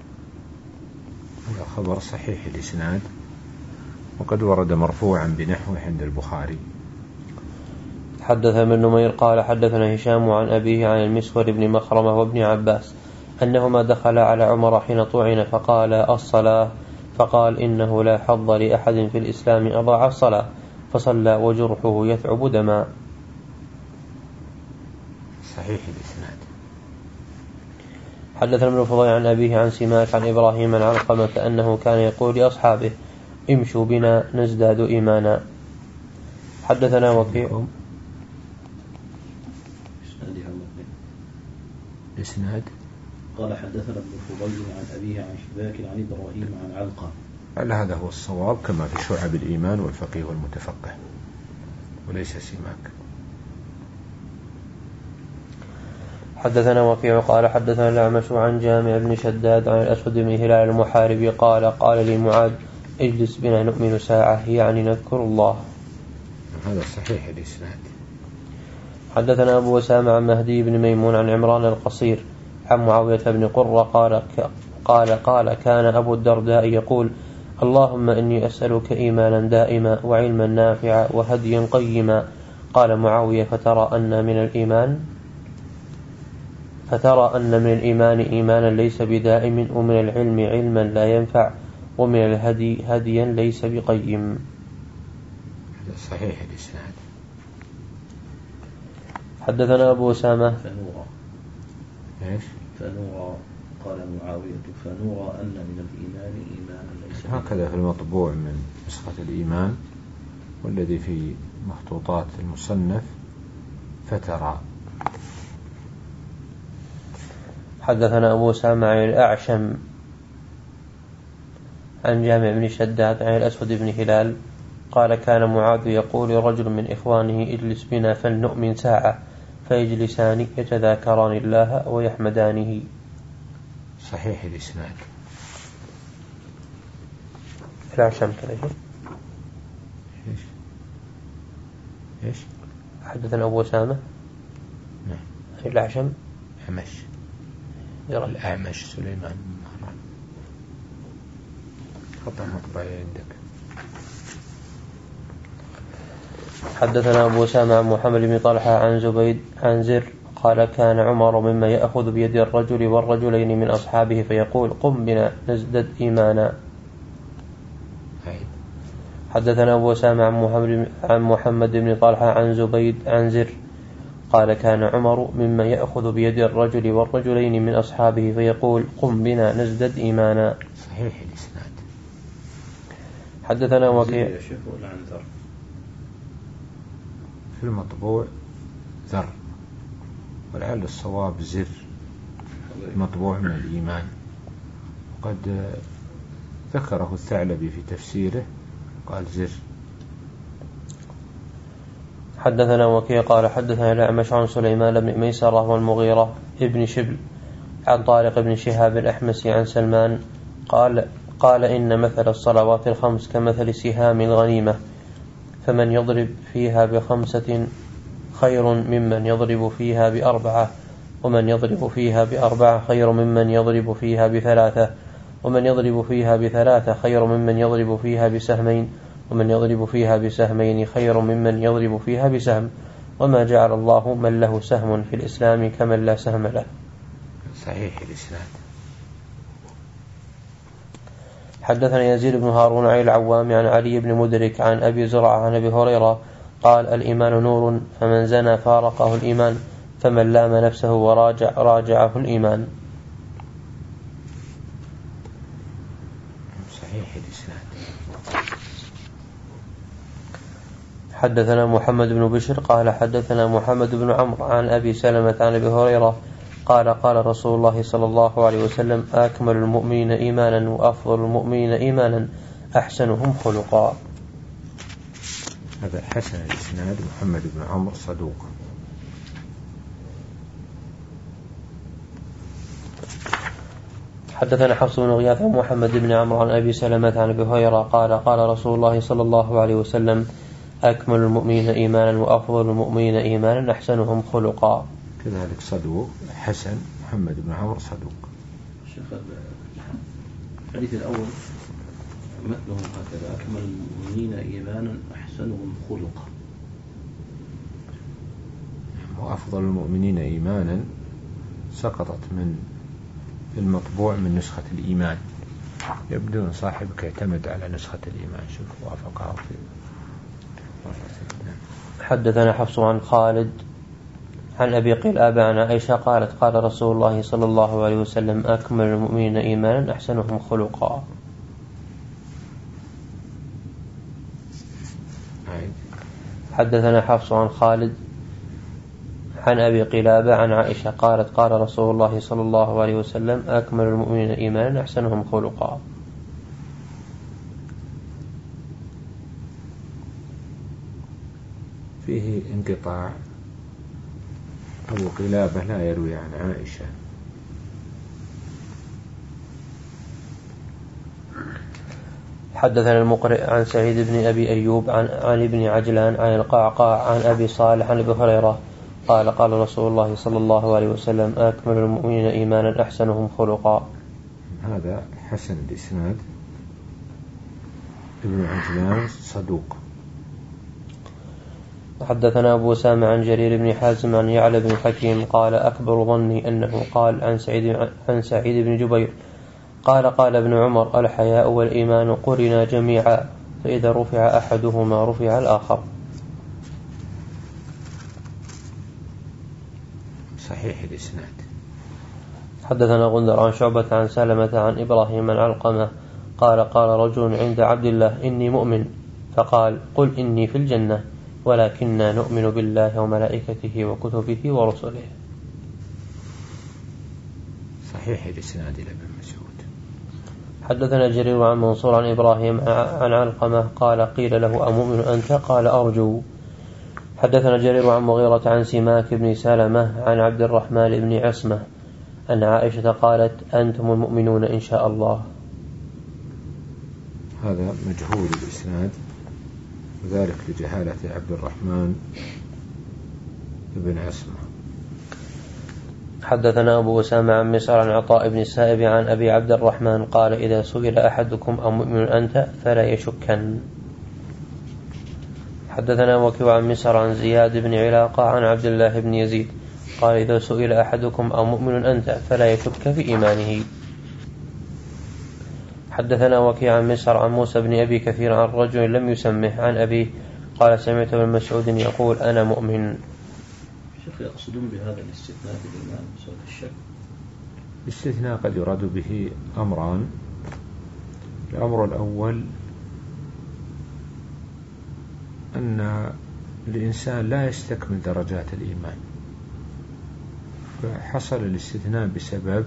هذا خبر صحيح الإسناد، وقد ورد مرفوعا بنحوه عند البخاري. حدثنا ابن نمير قال حدثنا هشام عن أبيه عن المسور بن مخرمة وابن عباس أنهما دخلا على عمر حين طعن فقال الصلاة، فقال إنه لا حظ لأحد في الإسلام أضاع الصلاة، فصلى وجرحه يثعب دما. صحيح الإسناد. حدثنا ابن فضيل عن أبيه عن سماك عن إبراهيم عن علقمة أنه كان يقول لأصحابه امشوا بنا نزداد إيمانا. حدثنا وكيع. إسناد. قال حدثنا ابن فضيل عن أبيه عن شباك عن إبراهيم عن علقة. هل هذا هو الصواب كما في شعب الإيمان والفقيه والمتفقه، وليس سماك. حدثنا وكيع قال حدثنا الأعمش عن جامع بن شداد عن الأسود بن هلال المحاربي قال قال لي معاذ اجلس بنا نؤمن ساعة، يعني نذكر الله. هذا صحيح الإسناد. حدثنا أبو أسامة عن مهدي بن ميمون عن عمران القصير عن معاوية بن قرة قال قال قال كان أبو الدرداء يقول اللهم إني أسألك إيمانا دائما وعلما نافعا وهديا قيما. قال معاوية فترى أن من الإيمان فترى أن من الإيمان إيمانا ليس بدائم، ومن العلم علما لا ينفع، ومن الهدي هديا ليس بقيم. هذا صحيح الإسناد. حدثنا أبو أسامة فنورا إيش؟ فنورا قال معاوية فنورا أن من الإيمان إيمانا ليس بدائم. هكذا في المطبوع من نسخة الإيمان، والذي في مخطوطات المصنف فترى. حدثنا أبو أسامة عن الأعشم عن جامع بن شداد عن الأسود بن هلال قال كان معاذ يقول رجل من إخوانه اجلس بنا فلنؤمن ساعة، فيجلسان يتذاكران الله ويحمدانه. صحيح الإسناد. الأعشم كذا إيش إيش حدثنا أبو أسامة. نعم. الأعشم أمش الأعمش سليمان مهران. خطأ مطبعي عندك. حدثنا أبو أسامة عن محمد بن طلحة عن زبيد عن زر قال كان عمر مما يأخذ بيد الرجل والرجلين من أصحابه فيقول قم بنا نزدد إيمانا. حدثنا أبو أسامة عن محمد, عن محمد بن طلحة عن زبيد عن زر قال كان عمر مما يأخذ بيد الرجل والرجلين من أصحابه فيقول قم بنا نزدد إيمانا. صحيح الإسناد. حدثنا وكيع. في المطبوع ذر، ولعل الصواب زر، المطبوع من الإيمان. وقد ذكره الثعلبي في تفسيره قال زر. حدثنا وكيع قال حدثنا الأعمش عن سليمان بن ميسرة والمغيرة ابن شبل عن طارق بن شهاب الأحمسي عن سلمان قال قال إن مثل الصلوات الخمس كمثل سهام الغنيمة، فمن يضرب فيها بخمسة خير ممن يضرب فيها بأربعة، ومن يضرب فيها بأربعة خير ممن يضرب فيها بثلاثة، ومن يضرب فيها بثلاثة خير ممن يضرب فيها بسهمين، ومن يضرب فيها بسهمين خير ممن يضرب فيها بسهم، وما جعل الله من له سهم في الإسلام كمن لا سهم له. صحيح الإسلام. حدثنا يزيد بن هارون عن العوام عن علي بن مدرك عن أبي زرعة عن أبي هريرة قال الإيمان نور، فمن زنى فارقه الإيمان، فمن لام نفسه وراجع راجعه الإيمان. صحيح الإسلام. حدثنا محمد بن بشر قال حدثنا محمد بن عمرو عن أبي سلمة عن أبي هريرة قال قال رسول الله صلى الله عليه وسلم أكمل المؤمنين إيمانا وأفضل المؤمنين إيمانا أحسنهم خلقا. هذا حسن الإسناد. محمد بن عمرو صدوق. حدثنا حفص بن غياث عن محمد بن عمرو عن أبي سلمة عن أبي هريرة قال قال رسول الله صلى الله عليه وسلم أكمل المؤمنين إيمانا وأفضل المؤمنين إيمانا أحسنهم خلقا. كذلك صدوق حسن محمد بن عمرو صدوق. الشيخ الحديث الأول مثلهم هكذا: أكمل المؤمنين إيمانا أحسنهم خلقا. وأفضل المؤمنين إيمانا سقطت من المطبوع من نسخة الإيمان. يبدو أن صاحبك يعتمد على نسخة الإيمان. شوف وافقه في. حدثنا حفص عن خالد عن أبي قلابة عن عائشة قالت قال رسول الله صلى الله عليه وسلم: أكمل المؤمنين إيمانا أحسنهم خلقا. حدثنا حفص عن خالد عن أبي قلابة عن عائشة قالت قال رسول الله صلى الله عليه وسلم: أكمل المؤمنين إيمانا أحسنهم خلقا. فيه انقطاع. أبو قلابة لا يروي عن عائشة. حدثنا المقرئ عن سعيد بن أبي أيوب عن, عن ابن عجلان عن القعقاع عن أبي صالح عن أبي هريرة قال قال رسول الله صلى الله عليه وسلم: أكمل المؤمنين إيمانا أحسنهم خلقا. هذا حسن الإسناد. ابن عجلان صدوق. حدثنا أبو سامع عن جرير بن حازم عن يعلى بن حكيم قال: أكبر ظني أنه قال عن سعيد, عن سعيد بن جبير قال قال ابن عمر: الحياء والإيمان قرنا جميعا، فإذا رفع أحدهما رفع الآخر. صحيح الإسناد. حدثنا غندر عن شعبة عن سلمة عن إبراهيم عن علقمة قال قال رجل عند عبد الله: إني مؤمن، فقال: قل إني في الجنة، ولكننا نؤمن بالله وملائكته وكتبه ورسله. صحيح الإسناد لابن مسعود. حدثنا جرير عن منصور عن إبراهيم عن علقمة قال: قيل له: أمؤمن أنت؟ قال: أرجو. حدثنا جرير عن مغيرة عن سماك بن سلمة عن عبد الرحمن بن عصمة أن عائشة قالت: أنتم المؤمنون إن شاء الله. هذا مجهول الإسناد، وذلك لجهالة عبد الرحمن بن عصمة. حدثنا أبو أسامة عن مسعر عن عطاء بن السائب عن أبي عبد الرحمن قال: إذا سئل أحدكم أمؤمن أنت فلا يشكن. حدثنا وكيع عن مسعر عن زياد بن علاقة عن عبد الله بن يزيد قال: إذا سئل أحدكم أمؤمن أنت فلا يشك في إيمانه. حدثنا وكيع عن مسعر عن موسى بن أبي كثير عن رجل لم يسمه عن أبيه قال: سمعت ابن مسعود يقول: أنا مؤمن. شيخ، يقصدون بهذا الاستثناء بالإيمان بسبب الشك؟ الاستثناء قد يراد به أمران. الأمر الأول أن الإنسان لا يستكمل درجات الإيمان، فحصل الاستثناء بسبب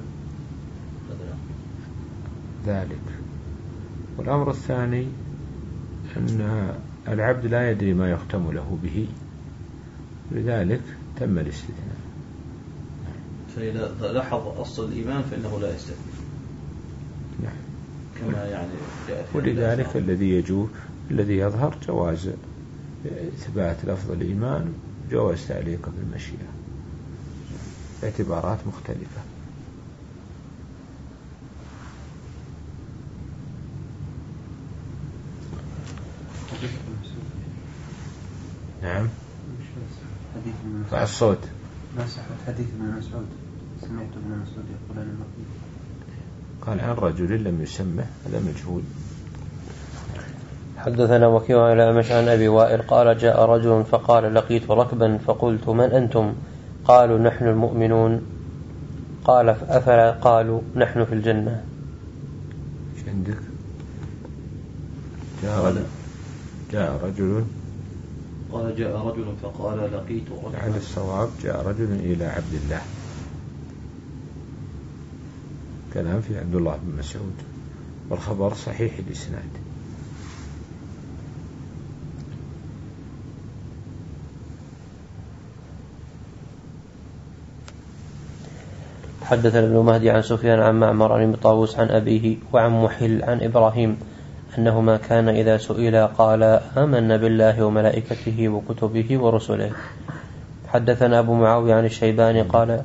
ذلك. والأمر الثاني أن العبد لا يدري ما يختم له به، لذلك تم الاستثناء. فإذا لاحظ أصل الإيمان فإنه لا يستثنى. نعم. كما يعني ولذلك الذي يجوز الذي يظهر جواز إثبات لفظ الإيمان، جواز تعليقه بالمشيئة، باعتبارات مختلفة. نعم. رفع الصوت. ما صحت حديث ابن مسعود؟ سمعت ابن مسعود يقول أنا مؤمن. قال عن رجل لم يسمه، هذا مجهول. حدثنا وكيع إلى أمش عن أبي وائل قال: جاء رجل فقال: لقيت ركبا فقلت: من أنتم؟ قالوا: نحن المؤمنون. قال: أفلا؟ قالوا: نحن في الجنة. ايش عندك؟ جاء رجل جاء رجل قال: جاء رجل فقال: لقيت ركبا. على الصواب: جاء رجل إلى عبد الله. كلام في عبد الله بن مسعود، والخبر صحيح الإسناد. حدثنا ابن مهدي عن سفيان عن معمر عن طاووس عن أبيه وعن محل عن إبراهيم أنه ما كان إذا سئل قال آمنا بالله وملائكته وكتبه ورسله. حدثنا أبو معاوية عن الشيباني قال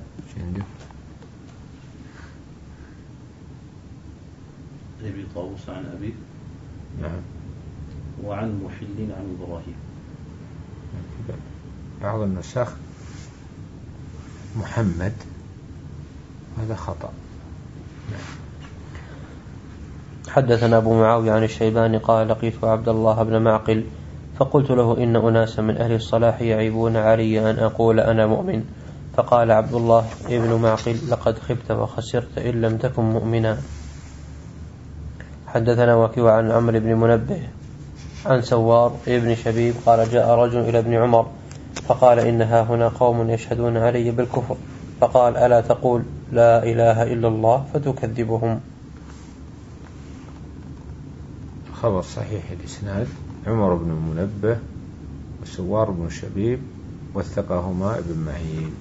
أبي طاووس عن أبي نعم وعن محل عن إبراهيم. بعض النسخ محمد، هذا خطأ. حدثنا أبو معاوية عن الشيباني قال لقيت عبد الله بن معقل فقلت له إن أناسا من أهل الصلاح يعيبون علي أن أقول أنا مؤمن، فقال عبد الله ابن معقل لقد خبت وخسرت إن لم تكن مؤمنا. حدثنا وكيع عن عمرو بن منبه عن سوار ابن شبيب قال جاء رجل إلى ابن عمر فقال إنها هنا قوم يشهدون علي بالكفر، فقال ألا تقول لا إله إلا الله فتكذبهم. خبر صحيح الإسناد. عمر بن منبه وسوار بن شبيب وثقهما ابن معين.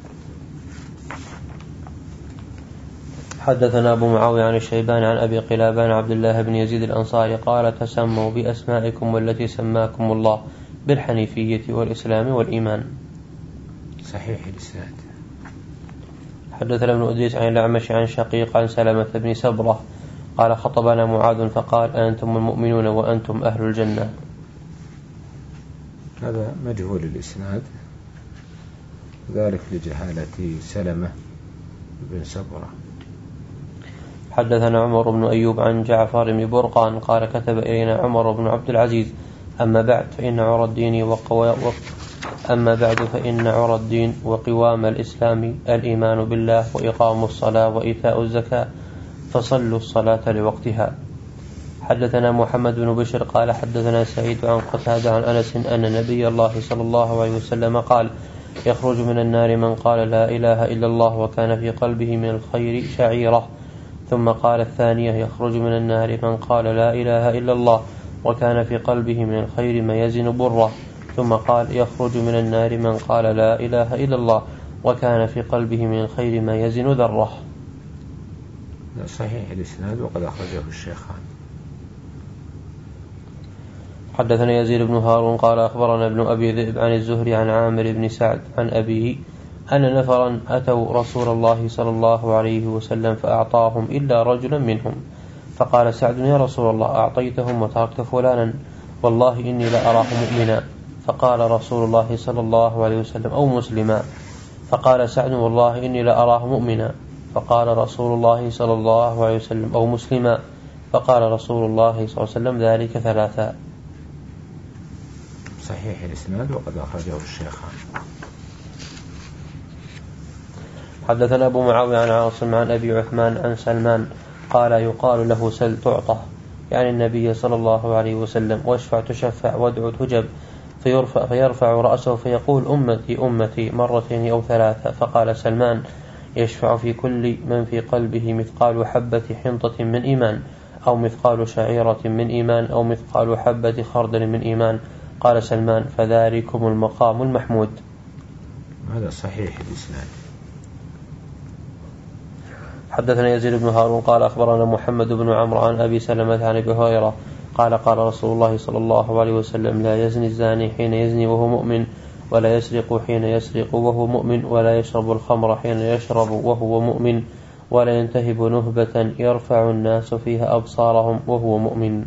حدثنا أبو معاوية عن الشيبان عن أبي قلابان عبد الله بن يزيد الأنصاري قال تسموا بأسمائكم والتي سماكم الله بالحنيفية والإسلام والإيمان. صحيح الإسناد. حدثنا ابن أدريس عن الأعمش عن شقيق عن سلمة بن سبرة قال خطبنا معاذ فقال أنتم المؤمنون وأنتم أهل الجنة. هذا مجهول الإسناد، ذلك لجهالة سلمة بن سبرة. حدثنا عمر بن أيوب عن جعفر بن برقان قال كتب إلينا عمر بن عبد العزيز أما بعد فإن عرى الدين وقوى أما بعد فإن عرى الدين وقوام الإسلام الإيمان بالله وإقام الصلاة وإيتاء الزكاة فصلوا الصلاة لوقتها. حدثنا محمد بن بشر قال حدثنا سعيد عن قتادة عن أنس أن نبي الله صلى الله عليه وسلم قال يخرج من النار من قال لا إله إلا الله وكان في قلبه من الخير شعيرة. ثم قال الثانية يخرج من النار من قال لا إله إلا الله وكان في قلبه من الخير ما يزن بره. ثم قال يخرج من النار من قال لا إله إلا الله وكان في قلبه من الخير ما يزن ذرة. صحيح الإسناد وقد أخرجه الشيخان. حدثنا يزيد بن هارون قال أخبرنا ابن أبي ذئب عن الزهري عن عامر بن سعد عن أبيه أن نفرا أتوا رسول الله صلى الله عليه وسلم فأعطاهم إلا رجلا منهم، فقال سعد يا رسول الله أعطيتهم وتركت فلانا والله إني لأراه مؤمنا. فقال رسول الله صلى الله عليه وسلم أو مسلما. فقال سعد والله إني لأراه مؤمنا. فقال رسول الله صلى الله عليه وسلم أو مسلما. فقال رسول الله صلى الله عليه وسلم ذلك ثلاثا. صحيح الإسناد وقد أخرجه الشيخان. حدثنا أبو معاوية عن عاصم عن أبي عثمان عن سلمان قال يقال له سل تعطى، يعني النبي صلى الله عليه وسلم، واشفع تشفع وادع تجب، فيرفع, فيرفع رأسه فيقول أمتي أمتي مرتين أو ثلاثة. فقال سلمان يشفع في كل من في قلبه مثقال حبة حنطة من إيمان أو مثقال شعيرة من إيمان أو مثقال حبة خردل من إيمان. قال سلمان فذلكم المقام المحمود. هذا صحيح الإسناد. حدثنا يزيد بن هارون قال أخبرنا محمد بن عمرو عن أبي سلمة عن أبي هريرة قال قال رسول الله صلى الله عليه وسلم لا يزني الزاني حين يزني وهو مؤمن ولا يسرق حين يسرق وهو مؤمن ولا يشرب الخمر حين يشرب وهو مؤمن ولا ينتهب نهبة يرفع الناس فيها أبصارهم وهو مؤمن.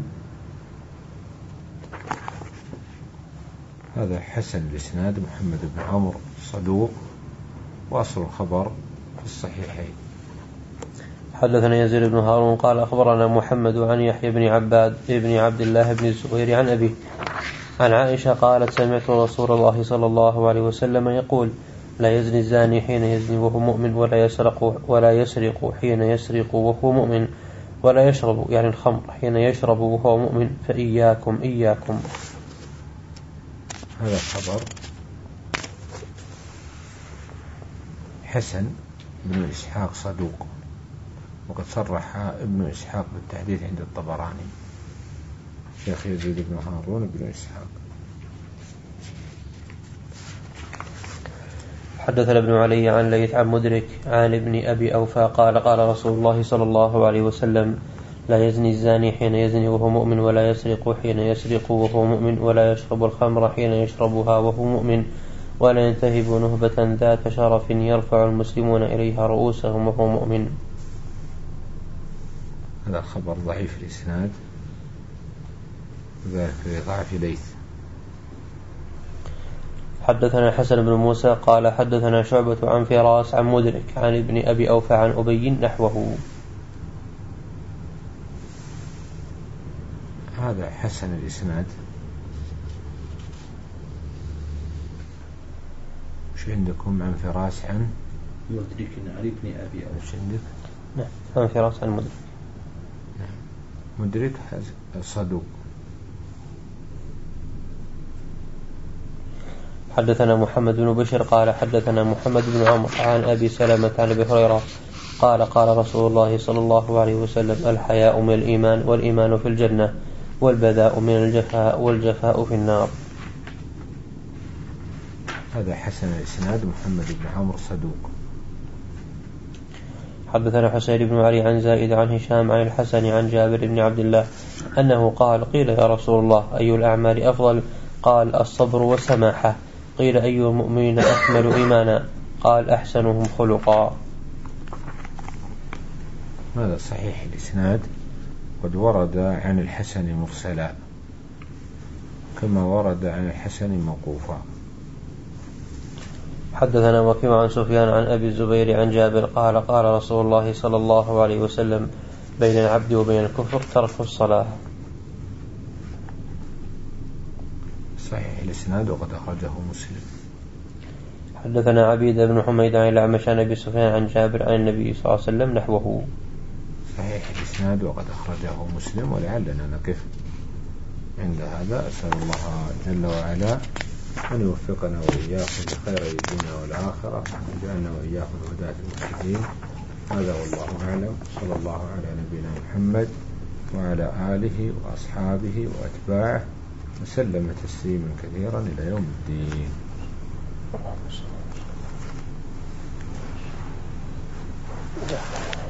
هذا حسن الإسناد. محمد بن عمرو صدوق وأصل الخبر في الصحيحين. حدثنا يزيد بن هارون قال أخبرنا محمد عن يحيى بن عباد ابن عبد الله بن الزبير عن أبيه عن عائشة قالت سمعت رسول الله صلى الله عليه وسلم يقول لا يزني الزاني حين يزني وهو مؤمن ولا يسرق ولا يسرق حين يسرق وهو مؤمن ولا يشرب يعني الخمر حين يشرب وهو مؤمن فإياكم إياكم. هذا الخبر حسن بن إسحاق صدوق، وقد صرح ابن إسحاق بالتحديث عند الطبراني شيخ يزيد بن هارون بن إسحاق. حدثنا ابن علي عن ليث عن مدرك عن ابن أبي أوفى قال قال رسول الله صلى الله عليه وسلم لا يزني الزاني حين يزني وهو مؤمن، ولا يسرق حين يسرق وهو مؤمن، ولا يشرب الخمر حين يشربها وهو مؤمن، ولا ينتهب نهبة ذات شرف يرفع المسلمون إليها رؤوسهم وهو مؤمن. هذا خبر ضعيف الإسناد، وذلك لضعف ليث. حدثنا حسن بن موسى قال حدثنا شعبة عن فراس عن مدرك عن ابن أبي أوفى عن أبي نحوه. هذا حسن الإسناد. وش عندكم عن فراس عن مدرك عن ابن أبي أوفى؟ وش عندك؟ نعم عن فراس عن مدرك. نعم. مدرك صدوق. حدثنا محمد بن بشر قال حدثنا محمد بن عمرو عن أبي سلمة عن أبي هريرة قال قال رسول الله صلى الله عليه وسلم الحياء من الإيمان، والإيمان في الجنة، والبذاء من الجفاء، والجفاء في النار. هذا حسن الإسناد. محمد بن عمرو صدوق. حدثنا حسين بن علي عن زائد عن هشام عن الحسن عن جابر بن عبد الله أنه قال قيل يا رسول الله أي الأعمال أفضل؟ قال الصبر والسماحة. قيل أي المؤمنين أكمل إيمانا؟ قال أحسنهم خلقا. هذا صحيح الإسناد، قد ورد عن الحسن مرسلا كما ورد عن الحسن موقوفا. حدثنا وكيع عن سفيان عن أبي الزبير عن جابر قال قال رسول الله صلى الله عليه وسلم بين العبد وبين الكفر ترك الصلاة. صحيح الإسناد وقد أخرجه مسلم. حدثنا عبيد بن حميد عن الأعمش عن أبي سفيان عن جابر عن النبي صلى الله عليه وسلم نحوه. صحيح الإسناد وقد أخرجه مسلم. ولعلنا نقف عند هذا. أسأل الله جل وعلا أن يوفقنا وإياكم لخير الدنيا والآخرة، ويجعلنا وإياكم هداة المهتدين. هذا والله أعلم. صلى الله على نبينا محمد وعلى آله وأصحابه وأتباعه وسلم تسليما كثيرا إلى يوم الدين.